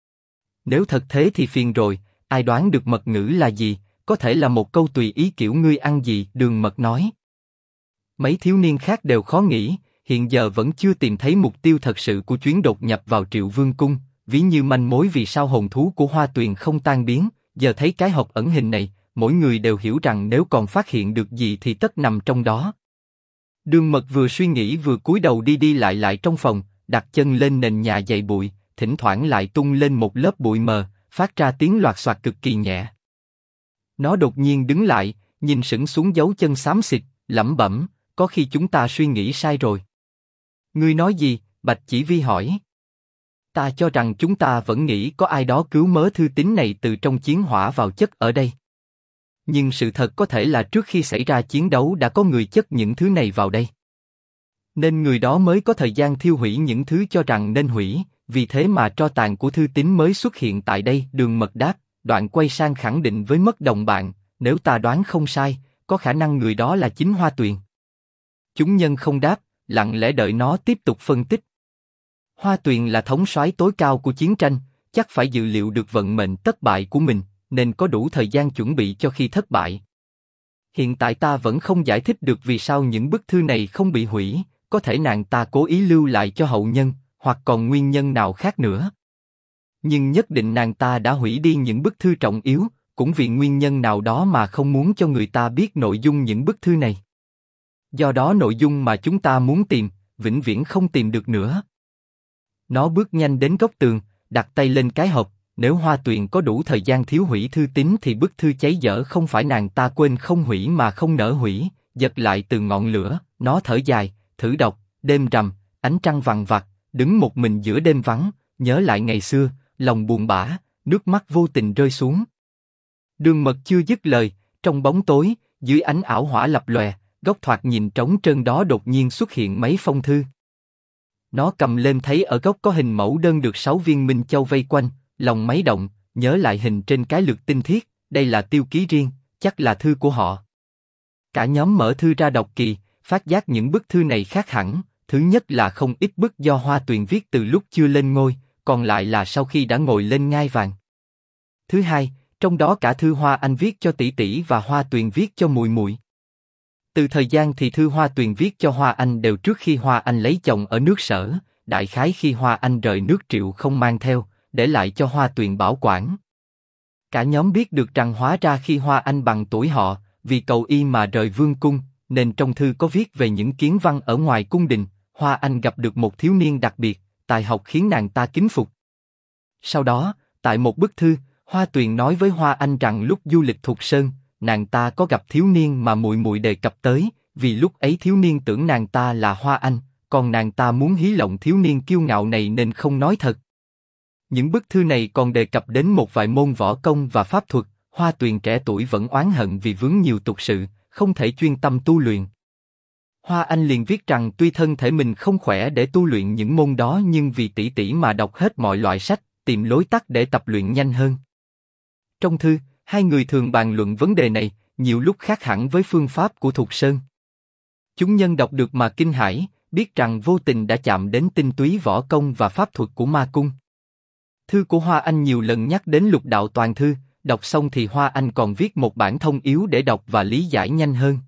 Nếu thật thế thì phiền rồi, ai đoán được mật ngữ là gì, có thể là một câu tùy ý kiểu ngươi ăn gì, Đường Mật nói. Mấy thiếu niên khác đều khó nghĩ, hiện giờ vẫn chưa tìm thấy mục tiêu thật sự của chuyến đột nhập vào Triệu Vương cung, ví như manh mối vì sao hồn thú của Hoa Tuyền không tan biến, giờ thấy cái hộp ẩn hình này, mỗi người đều hiểu rằng nếu còn phát hiện được gì thì tất nằm trong đó. Đường Mật vừa suy nghĩ vừa cúi đầu đi đi lại trong phòng, đặt chân lên nền nhà dày bụi, thỉnh thoảng lại tung lên một lớp bụi mờ, phát ra tiếng loạt xoạt cực kỳ nhẹ. Nó đột nhiên đứng lại, nhìn sững xuống dấu chân xám xịt, lẩm bẩm, có khi chúng ta suy nghĩ sai rồi. Ngươi nói gì? Bạch Chỉ Vi hỏi. Ta cho rằng chúng ta vẫn nghĩ có ai đó cứu mớ thư tín này từ trong chiến hỏa vào chất ở đây. Nhưng sự thật có thể là trước khi xảy ra chiến đấu đã có người chất những thứ này vào đây. Nên người đó mới có thời gian thiêu hủy những thứ cho rằng nên hủy, vì thế mà tro tàn của thư tín mới xuất hiện tại đây. Đường Mật đáp, đoạn quay sang khẳng định với Mất đồng bạn, nếu ta đoán không sai, có khả năng người đó là chính Hoa Tuyền. Chúng nhân không đáp, lặng lẽ đợi nó tiếp tục phân tích. Hoa Tuyền là thống soái tối cao của chiến tranh, chắc phải dự liệu được vận mệnh thất bại của mình, nên có đủ thời gian chuẩn bị cho khi thất bại. Hiện tại ta vẫn không giải thích được vì sao những bức thư này không bị hủy, có thể nàng ta cố ý lưu lại cho hậu nhân, hoặc còn nguyên nhân nào khác nữa. Nhưng nhất định nàng ta đã hủy đi những bức thư trọng yếu, cũng vì nguyên nhân nào đó mà không muốn cho người ta biết nội dung những bức thư này. Do đó nội dung mà chúng ta muốn tìm, vĩnh viễn không tìm được nữa. Nó bước nhanh đến góc tường, đặt tay lên cái hộp. Nếu Hoa Tuyền có đủ thời gian thiếu hủy thư tín thì bức thư cháy dở không phải nàng ta quên không hủy mà không nỡ hủy, giật lại từ ngọn lửa. Nó thở dài, thử đọc. Đêm rằm, ánh trăng vằng vặc, đứng một mình giữa đêm vắng, nhớ lại ngày xưa, lòng buồn bã, nước mắt vô tình rơi xuống. Đường Mật chưa dứt lời, trong bóng tối, dưới ánh ảo hỏa lập lòe, góc thoạt nhìn trống trơn đó đột nhiên xuất hiện mấy phong thư. Nó cầm lên thấy ở góc có hình mẫu đơn được 6 viên minh châu vây quanh, lòng máy động, nhớ lại hình trên cái lược tinh thiết, đây là tiêu ký riêng, chắc là thư của họ. Cả nhóm mở thư ra đọc kỳ, phát giác những bức thư này khác hẳn. Thứ nhất là không ít bức do Hoa Tuyền viết từ lúc chưa lên ngôi, còn lại là sau khi đã ngồi lên ngai vàng. Thứ hai, trong đó cả thư Hoa Anh viết cho tỷ tỷ và Hoa Tuyền viết cho muội muội. Từ thời gian thì thư Hoa Tuyền viết cho Hoa Anh đều trước khi Hoa Anh lấy chồng ở nước Sở, đại khái khi Hoa Anh rời nước Triệu không mang theo, để lại cho Hoa Tuyền bảo quản. Cả nhóm biết được rằng hóa ra khi Hoa Anh bằng tuổi họ, vì cầu y mà rời vương cung, nên trong thư có viết về những kiến văn ở ngoài cung đình. Hoa Anh gặp được một thiếu niên đặc biệt, tài học khiến nàng ta kính phục. Sau đó, tại một bức thư, Hoa Tuyền nói với Hoa Anh rằng lúc du lịch Thục Sơn, nàng ta có gặp thiếu niên mà muội muội đề cập tới, vì lúc ấy thiếu niên tưởng nàng ta là Hoa Anh, còn nàng ta muốn hí lộng thiếu niên kiêu ngạo này nên không nói thật. Những bức thư này còn đề cập đến một vài môn võ công và pháp thuật. Hoa Tuyền trẻ tuổi vẫn oán hận vì vướng nhiều tục sự, không thể chuyên tâm tu luyện. Hoa Anh liền viết rằng tuy thân thể mình không khỏe để tu luyện những môn đó nhưng vì tỷ tỷ mà đọc hết mọi loại sách, tìm lối tắt để tập luyện nhanh hơn. Trong thư, hai người thường bàn luận vấn đề này, nhiều lúc khác hẳn với phương pháp của Thục Sơn. Chúng nhân đọc được mà kinh hãi, biết rằng vô tình đã chạm đến tinh túy võ công và pháp thuật của ma cung. Thư của Hoa Anh nhiều lần nhắc đến Lục Đạo Toàn Thư, đọc xong thì Hoa Anh còn viết một bản thông yếu để đọc và lý giải nhanh hơn.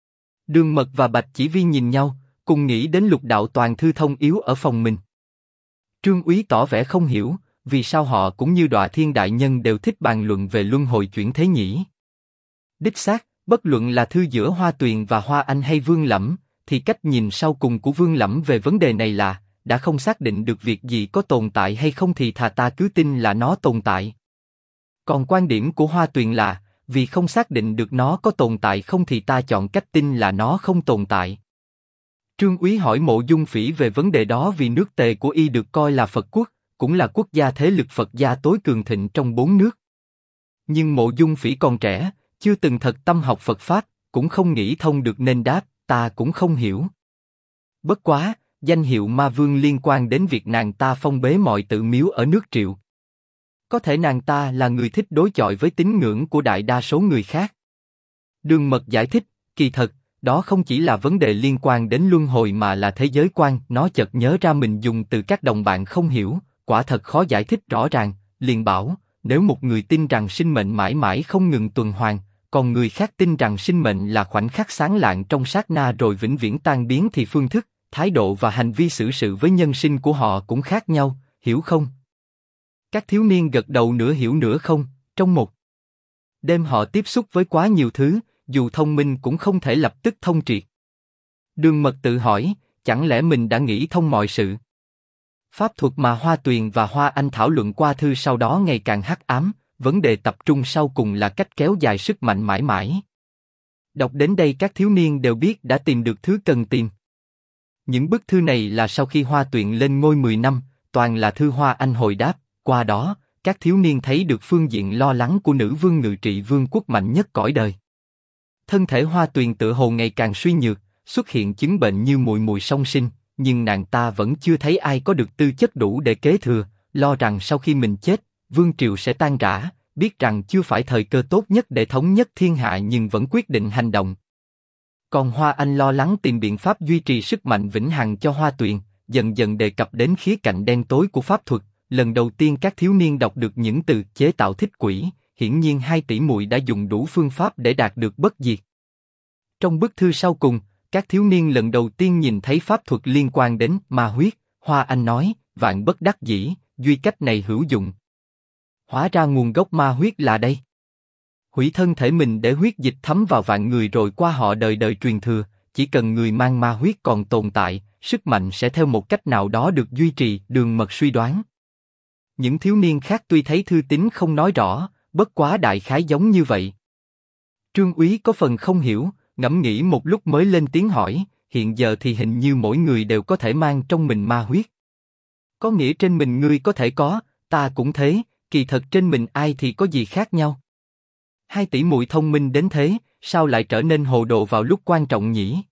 Đường Mật và Bạch Chỉ Vi nhìn nhau, cùng nghĩ đến Lục Đạo Toàn Thư thông yếu ở phòng mình. Trương Úy tỏ vẻ không hiểu, vì sao họ cũng như Đọa Thiên đại nhân đều thích bàn luận về luân hồi chuyển thế nhỉ? Đích xác, bất luận là thư giữa Hoa Tuyền và Hoa Anh hay Vương Lẫm, thì cách nhìn sau cùng của Vương Lẫm về vấn đề này là, đã không xác định được việc gì có tồn tại hay không thì thà ta cứ tin là nó tồn tại. Còn quan điểm của Hoa Tuyền là, vì không xác định được nó có tồn tại không thì ta chọn cách tin là nó không tồn tại. Trương Úy hỏi Mộ Dung Phỉ về vấn đề đó vì nước Tề của y được coi là Phật quốc, cũng là quốc gia thế lực Phật gia tối cường thịnh trong 4 nước. Nhưng Mộ Dung Phỉ còn trẻ, chưa từng thật tâm học Phật Pháp, cũng không nghĩ thông được nên đáp, ta cũng không hiểu. Bất quá, danh hiệu Ma Vương liên quan đến việc nàng ta phong bế mọi tự miếu ở nước Triệu. Có thể nàng ta là người thích đối chọi với tín ngưỡng của đại đa số người khác. Đường Mật giải thích, kỳ thật, đó không chỉ là vấn đề liên quan đến luân hồi mà là thế giới quan. Nó chợt nhớ ra mình dùng từ các đồng bạn không hiểu, quả thật khó giải thích rõ ràng, liền bảo, nếu một người tin rằng sinh mệnh mãi mãi không ngừng tuần hoàn, còn người khác tin rằng sinh mệnh là khoảnh khắc sáng lạng trong sát na rồi vĩnh viễn tan biến thì phương thức, thái độ và hành vi xử sự với nhân sinh của họ cũng khác nhau, hiểu không? Các thiếu niên gật đầu nửa hiểu nửa không, trong một đêm họ tiếp xúc với quá nhiều thứ, dù thông minh cũng không thể lập tức thông triệt. Đường Mật tự hỏi, chẳng lẽ mình đã nghĩ thông mọi sự? Pháp thuật mà Hoa Tuyền và Hoa Anh thảo luận qua thư sau đó ngày càng hắc ám, vấn đề tập trung sau cùng là cách kéo dài sức mạnh mãi mãi. Đọc đến đây các thiếu niên đều biết đã tìm được thứ cần tìm. Những bức thư này là sau khi Hoa Tuyền lên ngôi 10 năm, toàn là thư Hoa Anh hồi đáp, qua đó, các thiếu niên thấy được phương diện lo lắng của nữ vương ngự trị vương quốc mạnh nhất cõi đời. Thân thể Hoa Tuyền tựa hồ ngày càng suy nhược, xuất hiện chứng bệnh như muội muội song sinh, nhưng nàng ta vẫn chưa thấy ai có được tư chất đủ để kế thừa, lo rằng sau khi mình chết, vương triều sẽ tan rã, biết rằng chưa phải thời cơ tốt nhất để thống nhất thiên hạ nhưng vẫn quyết định hành động. Còn Hoa Anh lo lắng tìm biện pháp duy trì sức mạnh vĩnh hằng cho Hoa Tuyền, dần dần đề cập đến khía cạnh đen tối của pháp thuật. Lần đầu tiên các thiếu niên đọc được những từ chế tạo thích quỷ, hiển nhiên hai tỷ muội đã dùng đủ phương pháp để đạt được bất diệt. Trong bức thư sau cùng, các thiếu niên lần đầu tiên nhìn thấy pháp thuật liên quan đến ma huyết. Hoa Anh nói, vạn bất đắc dĩ, duy cách này hữu dụng. Hóa ra nguồn gốc ma huyết là đây. Hủy thân thể mình để huyết dịch thấm vào vạn người rồi qua họ đời đời truyền thừa, chỉ cần người mang ma huyết còn tồn tại, sức mạnh sẽ theo một cách nào đó được duy trì, Đường Mật suy đoán. Những thiếu niên khác tuy thấy thư tín không nói rõ, bất quá đại khái giống như vậy. Trương Úy có phần không hiểu, ngẫm nghĩ một lúc mới lên tiếng hỏi, hiện giờ thì hình như mỗi người đều có thể mang trong mình ma huyết. Có nghĩa trên mình ngươi có thể có, ta cũng thế, kỳ thật trên mình ai thì có gì khác nhau. Hai tỷ muội thông minh đến thế, sao lại trở nên hồ đồ vào lúc quan trọng nhỉ?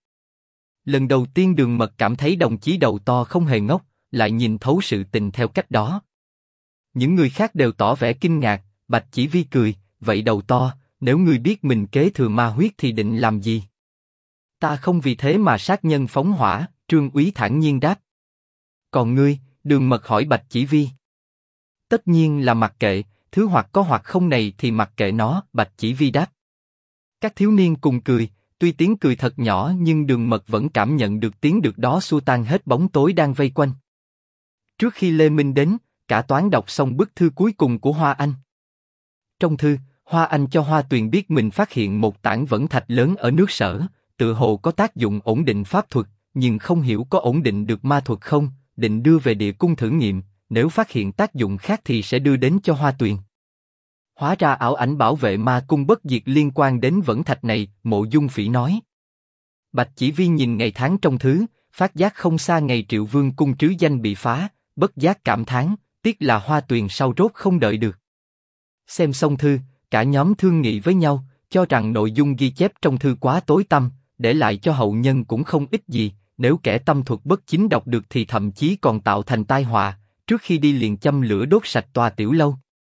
Lần đầu tiên Đường Mật cảm thấy đồng chí đầu to không hề ngốc, lại nhìn thấu sự tình theo cách đó. Những người khác đều tỏ vẻ kinh ngạc, Bạch Chỉ Vi cười, vậy đầu to, nếu ngươi biết mình kế thừa ma huyết thì định làm gì? Ta không vì thế mà sát nhân phóng hỏa, Trương Úy thản nhiên đáp. Còn ngươi? Đường Mật hỏi Bạch Chỉ Vi. Tất nhiên là mặc kệ, thứ hoặc có hoặc không này thì mặc kệ nó, Bạch Chỉ Vi đáp. Các thiếu niên cùng cười, tuy tiếng cười thật nhỏ nhưng Đường Mật vẫn cảm nhận được tiếng được đó xua tan hết bóng tối đang vây quanh. Trước khi Lê Minh đến, cả toán đọc xong bức thư cuối cùng của Hoa Anh. Trong thư, Hoa Anh cho Hoa Tuyền biết mình phát hiện một tảng vẫn thạch lớn ở nước Sở, tựa hồ có tác dụng ổn định pháp thuật, nhưng không hiểu có ổn định được ma thuật không, định đưa về địa cung thử nghiệm, nếu phát hiện tác dụng khác thì sẽ đưa đến cho Hoa Tuyền. Hóa ra ảo ảnh bảo vệ ma cung bất diệt liên quan đến vẫn thạch này, Mộ Dung Phỉ nói. Bạch Chỉ Vi nhìn ngày tháng trong thứ, phát giác không xa ngày Triệu Vương cung trứ danh bị phá, bất giác cảm thán, tiếc là Hoa Tuyền sau rốt không đợi được. Xem xong thư, cả nhóm thương nghị với nhau, cho rằng nội dung ghi chép trong thư quá tối tăm, để lại cho hậu nhân cũng không ích gì, nếu kẻ tâm thuật bất chính đọc được thì thậm chí còn tạo thành tai họa, trước khi đi liền châm lửa đốt sạch tòa tiểu lâu.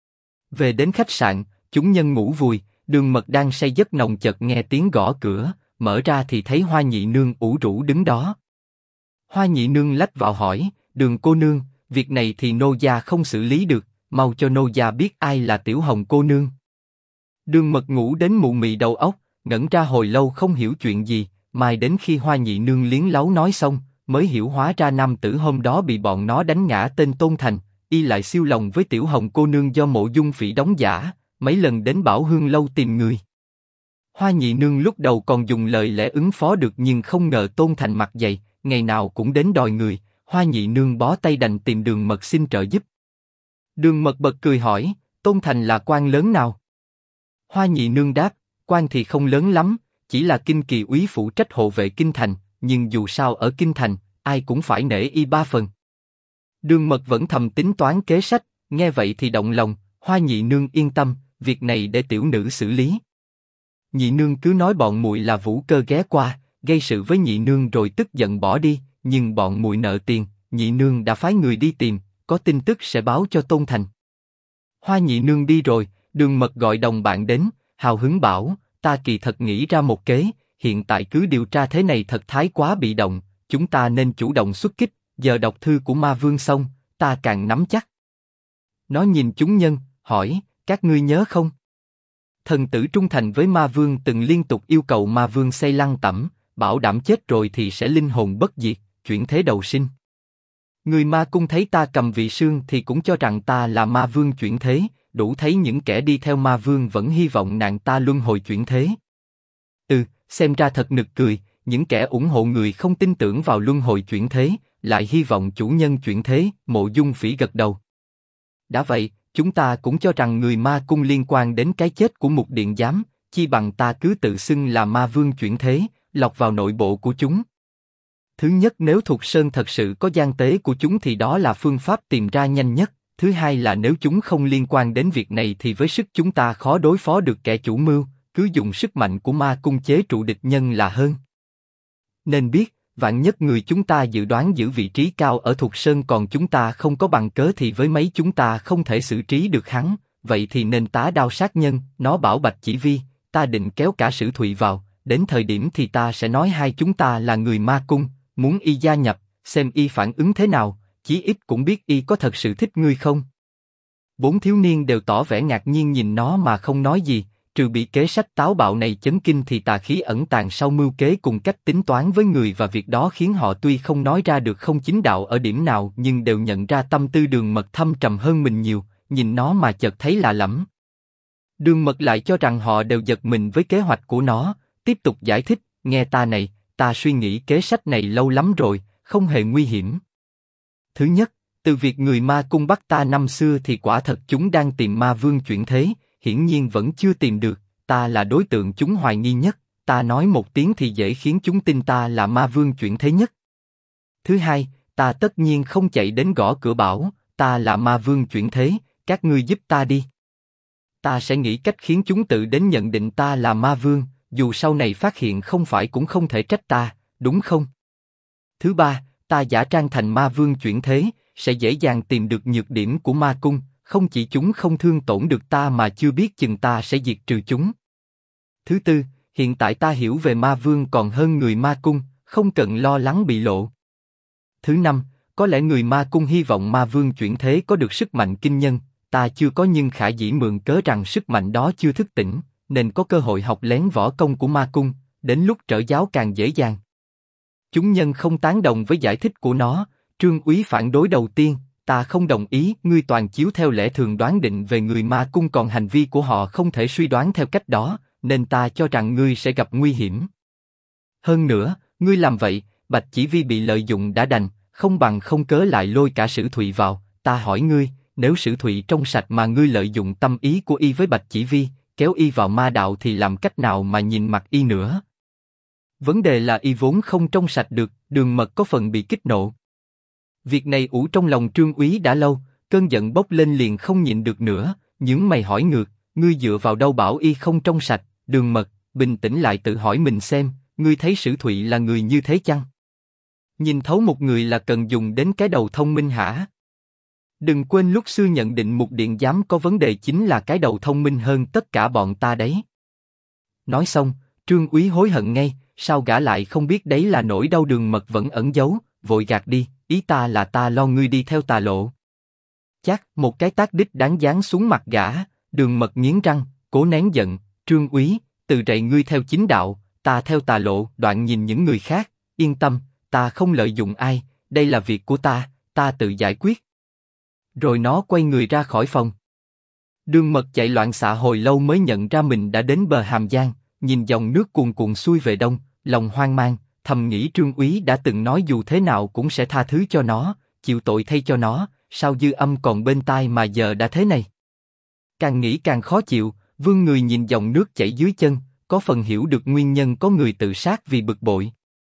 Về đến khách sạn, chúng nhân ngủ vùi, Đường Mật đang say giấc nồng chợt nghe tiếng gõ cửa, mở ra thì thấy Hoa Nhị Nương ủ rũ đứng đó. Hoa Nhị Nương lách vào hỏi, Đường cô nương, việc này thì nô gia không xử lý được, mau cho nô gia biết ai là Tiểu Hồng cô nương. Đường Mật ngủ đến mụ mị đầu óc, ngẩn ra hồi lâu không hiểu chuyện gì, mai đến khi Hoa Nhị Nương liến láu nói xong, mới hiểu hóa ra nam tử hôm đó bị bọn nó đánh ngã tên Tôn Thành, y lại siêu lòng với Tiểu Hồng cô nương do Mộ Dung Phỉ đóng giả, mấy lần đến Bảo Hương lâu tìm người. Hoa Nhị Nương lúc đầu còn dùng lời lẽ ứng phó được nhưng không ngờ Tôn Thành mặt dày, ngày nào cũng đến đòi người, Hoa Nhị Nương bó tay đành tìm Đường Mật xin trợ giúp. Đường Mật bật cười hỏi, Tôn Thành là quan lớn nào? Hoa Nhị Nương đáp, quan thì không lớn lắm, chỉ là kinh kỳ úy phụ trách hộ vệ kinh thành, nhưng dù sao ở kinh thành, ai cũng phải nể y ba phần. Đường Mật vẫn thầm tính toán kế sách, nghe vậy thì động lòng, Hoa Nhị Nương yên tâm, việc này để tiểu nữ xử lý. Nhị Nương cứ nói bọn muội là Vũ Cơ ghé qua, gây sự với Nhị Nương rồi tức giận bỏ đi, nhưng bọn muội nợ tiền, Nhị Nương đã phái người đi tìm, có tin tức sẽ báo cho Tôn Thành. Hoa Nhị Nương đi rồi, Đường Mật gọi đồng bạn đến, hào hứng bảo, ta kỳ thật nghĩ ra một kế, hiện tại cứ điều tra thế này thật thái quá bị động, chúng ta nên chủ động xuất kích, giờ đọc thư của Ma Vương xong, ta càng nắm chắc. Nó nhìn chúng nhân, hỏi, các ngươi nhớ không? Thần tử trung thành với Ma Vương từng liên tục yêu cầu Ma Vương xây lăng tẩm, bảo đảm chết rồi thì sẽ linh hồn bất diệt, chuyển thế đầu sinh. Người Ma Cung thấy ta cầm vị xương thì cũng cho rằng ta là Ma Vương chuyển thế, đủ thấy những kẻ đi theo Ma Vương vẫn hy vọng nàng ta luân hồi chuyển thế. Xem ra thật nực cười, những kẻ ủng hộ người không tin tưởng vào luân hồi chuyển thế, lại hy vọng chủ nhân chuyển thế, Mộ Dung Phỉ gật đầu. Đã vậy, chúng ta cũng cho rằng người Ma Cung liên quan đến cái chết của Mục Điện Giám, chi bằng ta cứ tự xưng là Ma Vương chuyển thế, lọc vào nội bộ của chúng. Thứ nhất, nếu Thục Sơn thật sự có gian tế của chúng thì đó là phương pháp tìm ra nhanh nhất. Thứ hai là nếu chúng không liên quan đến việc này thì với sức chúng ta khó đối phó được kẻ chủ mưu, cứ dùng sức mạnh của Ma Cung chế trụ địch nhân là hơn. Nên biết, vạn nhất người chúng ta dự đoán giữ vị trí cao ở Thục Sơn còn chúng ta không có bằng cớ thì với mấy chúng ta không thể xử trí được hắn, vậy thì nên tá đao sát nhân. Nó bảo Bạch Chỉ Vi, ta định kéo cả Sử Thụy vào, đến thời điểm thì ta sẽ nói hai chúng ta là người ma cung, muốn y gia nhập, xem y phản ứng thế nào, chí ít cũng biết y có thật sự thích ngươi không. Bốn thiếu niên đều tỏ vẻ ngạc nhiên nhìn nó mà không nói gì, trừ bị kế sách táo bạo này chấn kinh thì tà khí ẩn tàng sau mưu kế cùng cách tính toán với người và việc đó khiến họ tuy không nói ra được không chính đạo ở điểm nào nhưng đều nhận ra tâm tư Đường Mật thâm trầm hơn mình nhiều, nhìn nó mà chợt thấy lạ lẫm. Đường Mật lại cho rằng họ đều giật mình với kế hoạch của nó, tiếp tục giải thích, nghe ta này, ta suy nghĩ kế sách này lâu lắm rồi, không hề nguy hiểm. Thứ nhất, từ việc người ma cung bắt ta năm xưa thì quả thật chúng đang tìm ma vương chuyển thế, hiển nhiên vẫn chưa tìm được, ta là đối tượng chúng hoài nghi nhất, ta nói một tiếng thì dễ khiến chúng tin ta là ma vương chuyển thế nhất. Thứ hai, ta tất nhiên không chạy đến gõ cửa bảo, ta là ma vương chuyển thế, các ngươi giúp ta đi. Ta sẽ nghĩ cách khiến chúng tự đến nhận định ta là ma vương, dù sau này phát hiện không phải cũng không thể trách ta, đúng không? Thứ ba, ta giả trang thành ma vương chuyển thế, sẽ dễ dàng tìm được nhược điểm của ma cung, không chỉ chúng không thương tổn được ta mà chưa biết chừng ta sẽ diệt trừ chúng. Thứ tư, hiện tại ta hiểu về ma vương còn hơn người ma cung, không cần lo lắng bị lộ. Thứ năm, có lẽ người ma cung hy vọng ma vương chuyển thế có được sức mạnh kinh nhân, ta chưa có nhưng khả dĩ mượn cớ rằng sức mạnh đó chưa thức tỉnh, nên có cơ hội học lén võ công của ma cung, đến lúc trở giáo càng dễ dàng. Chúng nhân không tán đồng với giải thích của nó, Trương Úy phản đối đầu tiên, ta không đồng ý, ngươi toàn chiếu theo lẽ thường đoán định về người ma cung còn hành vi của họ không thể suy đoán theo cách đó, nên ta cho rằng ngươi sẽ gặp nguy hiểm. Hơn nữa, ngươi làm vậy, Bạch Chỉ Vi bị lợi dụng đã đành, không bằng không cớ lại lôi cả Sử Thụy vào, ta hỏi ngươi, nếu Sử Thụy trong sạch mà ngươi lợi dụng tâm ý của y với Bạch Chỉ Vi, kéo y vào ma đạo thì làm cách nào mà nhìn mặt y nữa? Vấn đề là y vốn không trong sạch được, Đường Mật có phần bị kích nộ. Việc này ủ trong lòng Trương Úy đã lâu, cơn giận bốc lên liền không nhịn được nữa, nhướng mày hỏi ngược, ngươi dựa vào đâu bảo y không trong sạch? Đường Mật, bình tĩnh lại tự hỏi mình xem, ngươi thấy Sử Thụy là người như thế chăng? Nhìn thấu một người là cần dùng đến cái đầu thông minh hả? Đừng quên lúc xưa nhận định Mục Điện Giám có vấn đề chính là cái đầu thông minh hơn tất cả bọn ta đấy. Nói xong, Trương Úy hối hận ngay, sao gã lại không biết đấy là nỗi đau Đường Mật vẫn ẩn giấu, vội gạt đi, ý ta là ta lo ngươi đi theo tà lộ. Chát, một cái tát đích đáng giáng xuống mặt gã, Đường Mật nghiến răng, cố nén giận, Trương Úy, từ rậy ngươi theo chính đạo, ta theo tà lộ, đoạn nhìn những người khác, yên tâm, ta không lợi dụng ai, đây là việc của ta tự giải quyết. Rồi nó quay người ra khỏi phòng. Đường Mật chạy loạn xạ hồi lâu mới nhận ra mình đã đến bờ Hàm Giang, nhìn dòng nước cuồn cuộn xuôi về đông, lòng hoang mang, thầm nghĩ Trương Úy đã từng nói dù thế nào cũng sẽ tha thứ cho nó, chịu tội thay cho nó, sao dư âm còn bên tai mà giờ đã thế này. Càng nghĩ càng khó chịu, vươn người nhìn dòng nước chảy dưới chân, có phần hiểu được nguyên nhân có người tự sát vì bực bội.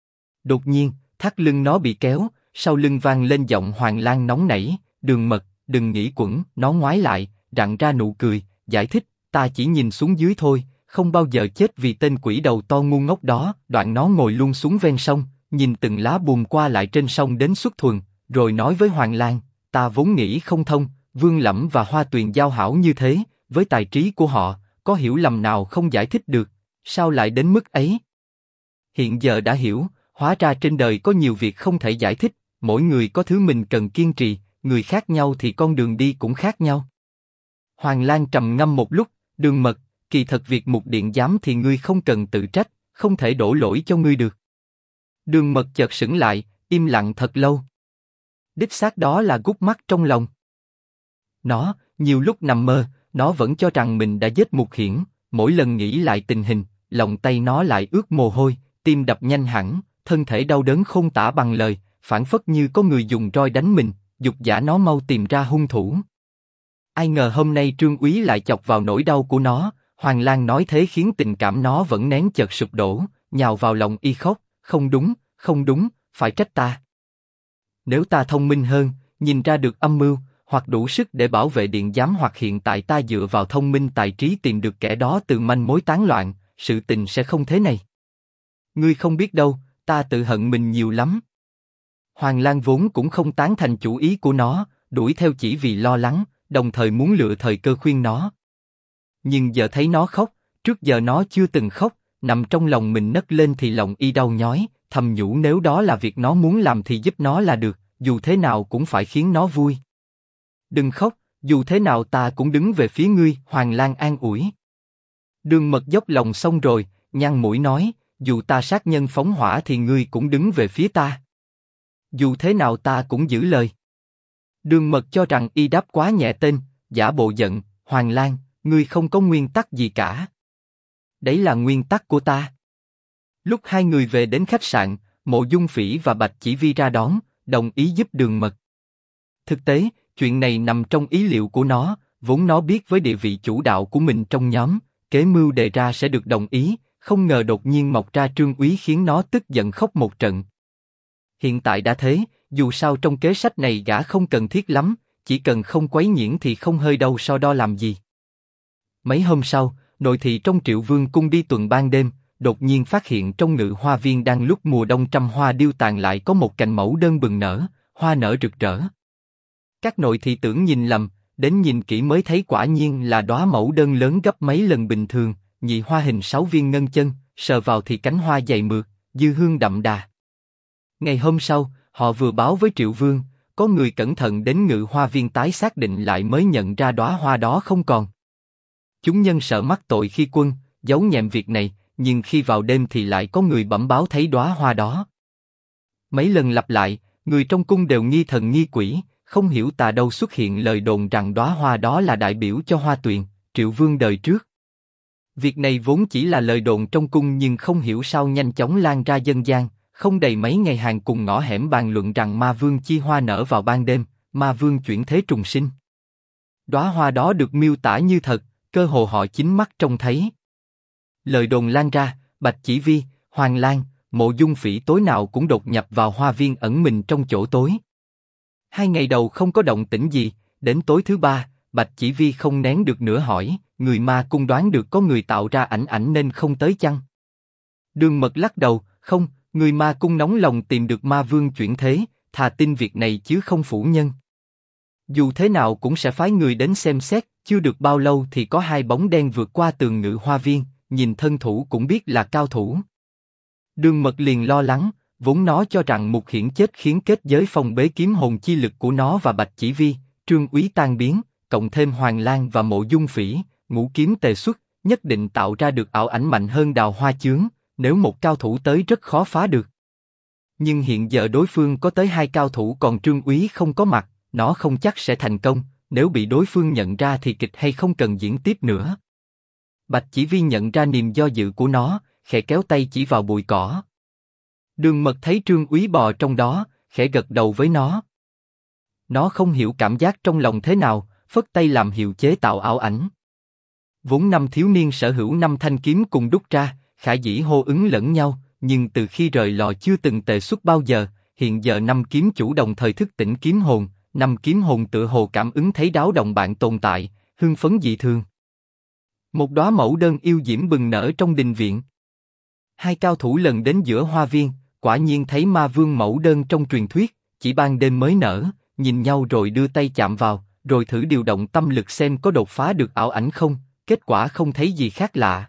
Đột nhiên, thắt lưng nó bị kéo, sau lưng vang lên giọng Hoàng Lang nóng nảy, Đường Mật, đừng nghĩ quẩn, nó ngoái lại, rặn ra nụ cười, giải thích, ta chỉ nhìn xuống dưới thôi, không bao giờ chết vì tên quỷ đầu to ngu ngốc đó. Đoạn nó ngồi luôn xuống ven sông, nhìn từng lá buồm qua lại trên sông đến xuất thuần, rồi nói với Hoàng Lang, ta vốn nghĩ không thông, Vương Lẫm và Hoa Tuyền giao hảo như thế, với tài trí của họ, có hiểu lầm nào không giải thích được, sao lại đến mức ấy? Hiện giờ đã hiểu, hóa ra trên đời có nhiều việc không thể giải thích, mỗi người có thứ mình cần kiên trì, người khác nhau thì con đường đi cũng khác nhau. Hoàng Lang trầm ngâm một lúc, Đường Mật, kỳ thật việc Mục Điện Giám thì ngươi không cần tự trách, không thể đổ lỗi cho ngươi được. Đường Mật chợt sững lại, im lặng thật lâu. Đích xác đó là gút mắt trong lòng. Nó, nhiều lúc nằm mơ, nó vẫn cho rằng mình đã giết Mục Hiển, mỗi lần nghĩ lại tình hình, lòng tay nó lại ướt mồ hôi, tim đập nhanh hẳn, thân thể đau đớn không tả bằng lời, phảng phất như có người dùng roi đánh mình, giục giả nó mau tìm ra hung thủ. Ai ngờ hôm nay Trương Úy lại chọc vào nỗi đau của nó, Hoàng Lang nói thế khiến tình cảm nó vẫn nén chợt sụp đổ, nhào vào lòng y khóc, không đúng, phải trách ta. Nếu ta thông minh hơn, nhìn ra được âm mưu, hoặc đủ sức để bảo vệ Điện Giám, hoặc hiện tại ta dựa vào thông minh tài trí tìm được kẻ đó từ manh mối tán loạn, sự tình sẽ không thế này. Ngươi không biết đâu, ta tự hận mình nhiều lắm. Hoàng Lang vốn cũng không tán thành chủ ý của nó, đuổi theo chỉ vì lo lắng, đồng thời muốn lựa thời cơ khuyên nó. Nhưng giờ thấy nó khóc, trước giờ nó chưa từng khóc, nằm trong lòng mình nấc lên thì lòng y đau nhói, thầm nhủ nếu đó là việc nó muốn làm thì giúp nó là được, dù thế nào cũng phải khiến nó vui. Đừng khóc, dù thế nào ta cũng đứng về phía ngươi, Hoàng Lang an ủi. Đường Mật dốc lòng xong rồi, nhăn mũi nói, dù ta sát nhân phóng hỏa thì ngươi cũng đứng về phía ta. Dù thế nào ta cũng giữ lời. Đường Mật cho rằng y đáp quá nhẹ tên, giả bộ giận, Hoàng Lang, ngươi không có nguyên tắc gì cả. Đấy là nguyên tắc của ta. Lúc hai người về đến khách sạn, Mộ Dung Phỉ và Bạch Chỉ Vi ra đón, đồng ý giúp Đường Mật. Thực tế, chuyện này nằm trong ý liệu của nó, vốn nó biết với địa vị chủ đạo của mình trong nhóm, kế mưu đề ra sẽ được đồng ý, không ngờ đột nhiên mọc ra Trương Úy khiến nó tức giận khóc một trận. Hiện tại đã thế, dù sao trong kế sách này gã không cần thiết lắm, chỉ cần không quấy nhiễu thì không hơi đâu so đo làm gì. Mấy hôm sau, nội thị trong Triệu Vương cung đi tuần ban đêm, đột nhiên phát hiện trong Ngự Hoa Viên đang lúc mùa đông trăm hoa điêu tàn lại có một cành mẫu đơn bừng nở, hoa nở rực rỡ. Các nội thị tưởng nhìn lầm, đến nhìn kỹ mới thấy quả nhiên là đóa mẫu đơn lớn gấp mấy lần bình thường, nhị hoa hình 6 viên ngân chân, sờ vào thì cánh hoa dày mượt, dư hương đậm đà. Ngày hôm sau, họ vừa báo với Triệu Vương, có người cẩn thận đến Ngự Hoa Viên tái xác định lại mới nhận ra đóa hoa đó không còn. Chúng nhân sợ mắc tội khi quân, giấu nhẹm việc này, nhưng khi vào đêm thì lại có người bẩm báo thấy đóa hoa đó. Mấy lần lặp lại, người trong cung đều nghi thần nghi quỷ, không hiểu tà đâu xuất hiện lời đồn rằng đóa hoa đó là đại biểu cho Hoa Tuyền, Triệu Vương đời trước. Việc này vốn chỉ là lời đồn trong cung nhưng không hiểu sao nhanh chóng lan ra dân gian, không đầy mấy ngày hàng cùng ngõ hẻm bàn luận rằng Ma Vương chi hoa nở vào ban đêm, Ma Vương chuyển thế trùng sinh. Đóa hoa đó được miêu tả như thật, cơ hồ họ chính mắt trông thấy. Lời đồn lan ra, Bạch Chỉ Vi, Hoàng Lang, Mộ Dung Phỉ tối nào cũng đột nhập vào hoa viên ẩn mình trong chỗ tối. 2 ngày đầu không có động tĩnh gì, đến tối thứ 3, Bạch Chỉ Vi không nén được nữa hỏi, người ma cung đoán được có người tạo ra ảnh nên không tới chăng? Đường Mật lắc đầu, không, người ma cung nóng lòng tìm được Ma Vương chuyển thế, thà tin việc này chứ không phủ nhân. Dù thế nào cũng sẽ phái người đến xem xét, chưa được bao lâu thì có 2 bóng đen vượt qua tường Ngự Hoa Viên, nhìn thân thủ cũng biết là cao thủ. Đường Mật liền lo lắng, vốn nó cho rằng Mục Hiển chết khiến kết giới phong bế kiếm hồn chi lực của nó và Bạch Chỉ Vi, Trương Úy tan biến, cộng thêm Hoàng Lang và Mộ Dung Phỉ, ngũ kiếm tề xuất, nhất định tạo ra được ảo ảnh mạnh hơn Đào Hoa Chướng, nếu một cao thủ tới rất khó phá được. Nhưng hiện giờ đối phương có tới 2 cao thủ còn Trương Úy không có mặt, nó không chắc sẽ thành công, nếu bị đối phương nhận ra thì kịch hay không cần diễn tiếp nữa. Bạch Chỉ Vi nhận ra niềm do dự của nó, khẽ kéo tay chỉ vào bụi cỏ. Đường Mật thấy Trương Úy bò trong đó, khẽ gật đầu với nó. Nó không hiểu cảm giác trong lòng thế nào, phất tay làm hiệu chế tạo ảo ảnh. Vốn 5 thiếu niên sở hữu 5 thanh kiếm cùng đúc ra, khả dĩ hô ứng lẫn nhau, nhưng từ khi rời lò chưa từng tề xuất bao giờ, hiện giờ 5 kiếm chủ đồng thời thức tỉnh kiếm hồn, 5 kiếm hồn tựa hồ cảm ứng thấy đáo động bạn tồn tại, hưng phấn dị thường. Một đóa mẫu đơn yêu diễm bừng nở trong đình viện. 2 cao thủ lần đến giữa hoa viên, quả nhiên thấy Ma Vương mẫu đơn trong truyền thuyết, chỉ ban đêm mới nở, nhìn nhau rồi đưa tay chạm vào, rồi thử điều động tâm lực xem có đột phá được ảo ảnh không, kết quả không thấy gì khác lạ.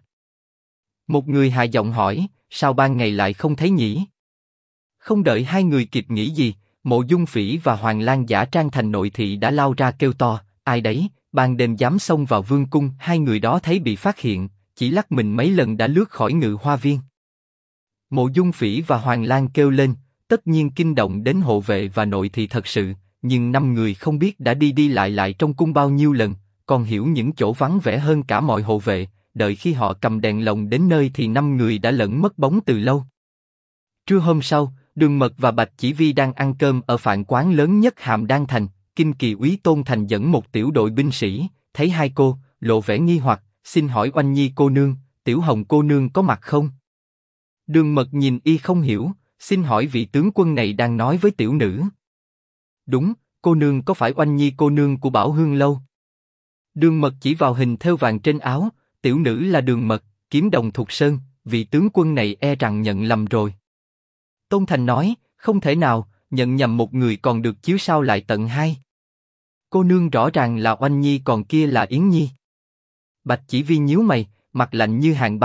Một người hạ giọng hỏi, sao ban ngày lại không thấy nhỉ? Không đợi 2 người kịp nghĩ gì, Mộ Dung Phỉ và Hoàng Lang giả trang thành nội thị đã lao ra kêu to, ai đấy, ban đêm dám xông vào vương cung. 2 người đó thấy bị phát hiện, chỉ lắc mình mấy lần đã lướt khỏi Ngự Hoa Viên. Mộ Dung Phỉ và Hoàng Lang kêu lên, tất nhiên kinh động đến hộ vệ và nội thị thật sự, nhưng 5 người không biết đã đi lại trong cung bao nhiêu lần, còn hiểu những chỗ vắng vẻ hơn cả mọi hộ vệ. Đợi khi họ cầm đèn lồng đến nơi thì 5 người đã lẫn mất bóng từ lâu. Trưa hôm sau, Đường Mật và Bạch Chỉ Vi đang ăn cơm ở phạn quán lớn nhất Hàm Đan Thành. Kinh Kỳ úy Tôn Thành dẫn một tiểu đội binh sĩ, thấy 2 cô, lộ vẻ nghi hoặc, xin hỏi Oanh Nhi cô nương, Tiểu Hồng cô nương có mặt không? Đường Mật nhìn y không hiểu, xin hỏi vị tướng quân này đang nói với tiểu nữ. Đúng, cô nương có phải Oanh Nhi cô nương của Bảo Hương lâu? Đường Mật chỉ vào hình thêu vàng trên áo, tiểu nữ là Đường Mật, kiếm đồng Thục Sơn, vị tướng quân này e rằng nhận lầm rồi. Tôn Thành nói, không thể nào, nhận nhầm một người còn được chứ sao lại tận 2. Cô nương rõ ràng là Oanh Nhi còn kia là Yến Nhi. Bạch Chỉ Vi nhíu mày, mặt lạnh như hàn băng,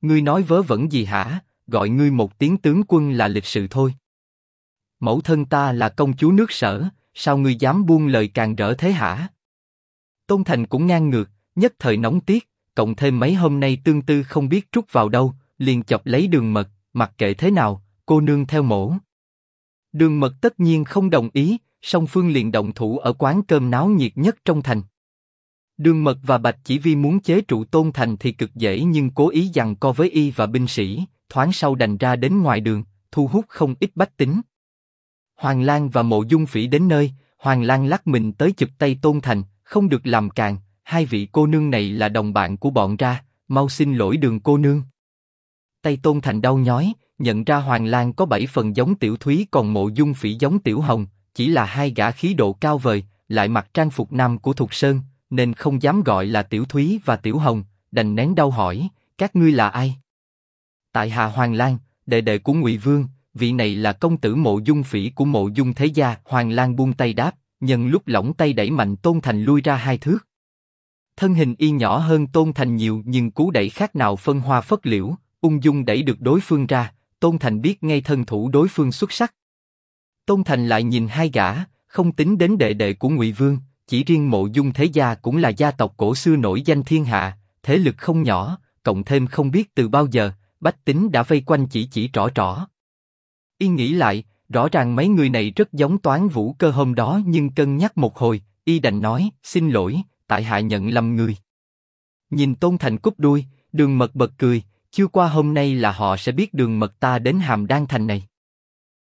ngươi nói vớ vẩn gì hả? Gọi ngươi một tiếng tướng quân là lịch sự thôi. Mẫu thân ta là công chúa nước Sở, sao ngươi dám buông lời càn rỡ thế hả? Tôn Thành cũng ngang ngược, nhất thời nóng tiết, cộng thêm mấy hôm nay tương tư không biết trút vào đâu, liền chọc lấy Đường Mật, mặc kệ thế nào, cô nương theo mổ. Đường Mật tất nhiên không đồng ý, song phương liền động thủ ở quán cơm náo nhiệt nhất trong thành. Đường Mật và Bạch Chỉ Vi muốn chế trụ Tôn Thành thì cực dễ, nhưng cố ý giằng co với y và binh sĩ, thoáng sau đành ra đến ngoài đường, thu hút không ít bách tính. Hoàng Lang và Mộ Dung Phỉ đến nơi, Hoàng Lang lắc mình tới chụp tay Tôn Thành, không được làm càn, hai vị cô nương này là đồng bạn của bọn ra, mau xin lỗi Đường cô nương. Tay Tôn Thành đau nhói, nhận ra Hoàng Lang có 7 phần giống Tiểu Thúy, còn Mộ Dung Phỉ giống Tiểu Hồng, chỉ là hai gã khí độ cao vời, lại mặc trang phục nam của Thục Sơn, nên không dám gọi là Tiểu Thúy và Tiểu Hồng, đành nén đau hỏi, các ngươi là ai? Tại hạ Hoàng Lang, đệ đệ của Ngụy Vương, vị này là công tử Mộ Dung Phỉ của Mộ Dung thế gia. Hoàng Lang buông tay đáp, nhân lúc lỏng tay đẩy mạnh Tôn Thành lui ra 2 thước. Thân hình y nhỏ hơn Tôn Thành nhiều, nhưng cú đẩy khác nào phân hoa phất liễu, ung dung đẩy được đối phương ra. Tôn Thành biết ngay thân thủ đối phương xuất sắc. Tôn Thành lại nhìn hai gã, không tính đến đệ đệ của Ngụy Vương, chỉ riêng Mộ Dung thế gia cũng là gia tộc cổ xưa nổi danh thiên hạ, thế lực không nhỏ, cộng thêm không biết từ bao giờ, bách tính đã vây quanh chỉ trỏ trỏ. Y nghĩ lại, rõ ràng mấy người này rất giống Toán Vũ Cơ hôm đó, nhưng cân nhắc một hồi, y đành nói, xin lỗi, tại hạ nhận lầm người. Nhìn Tôn Thành cúp đuôi, Đường Mật bật cười, chưa qua hôm nay là họ sẽ biết Đường Mật ta đến Hàm Đan thành này.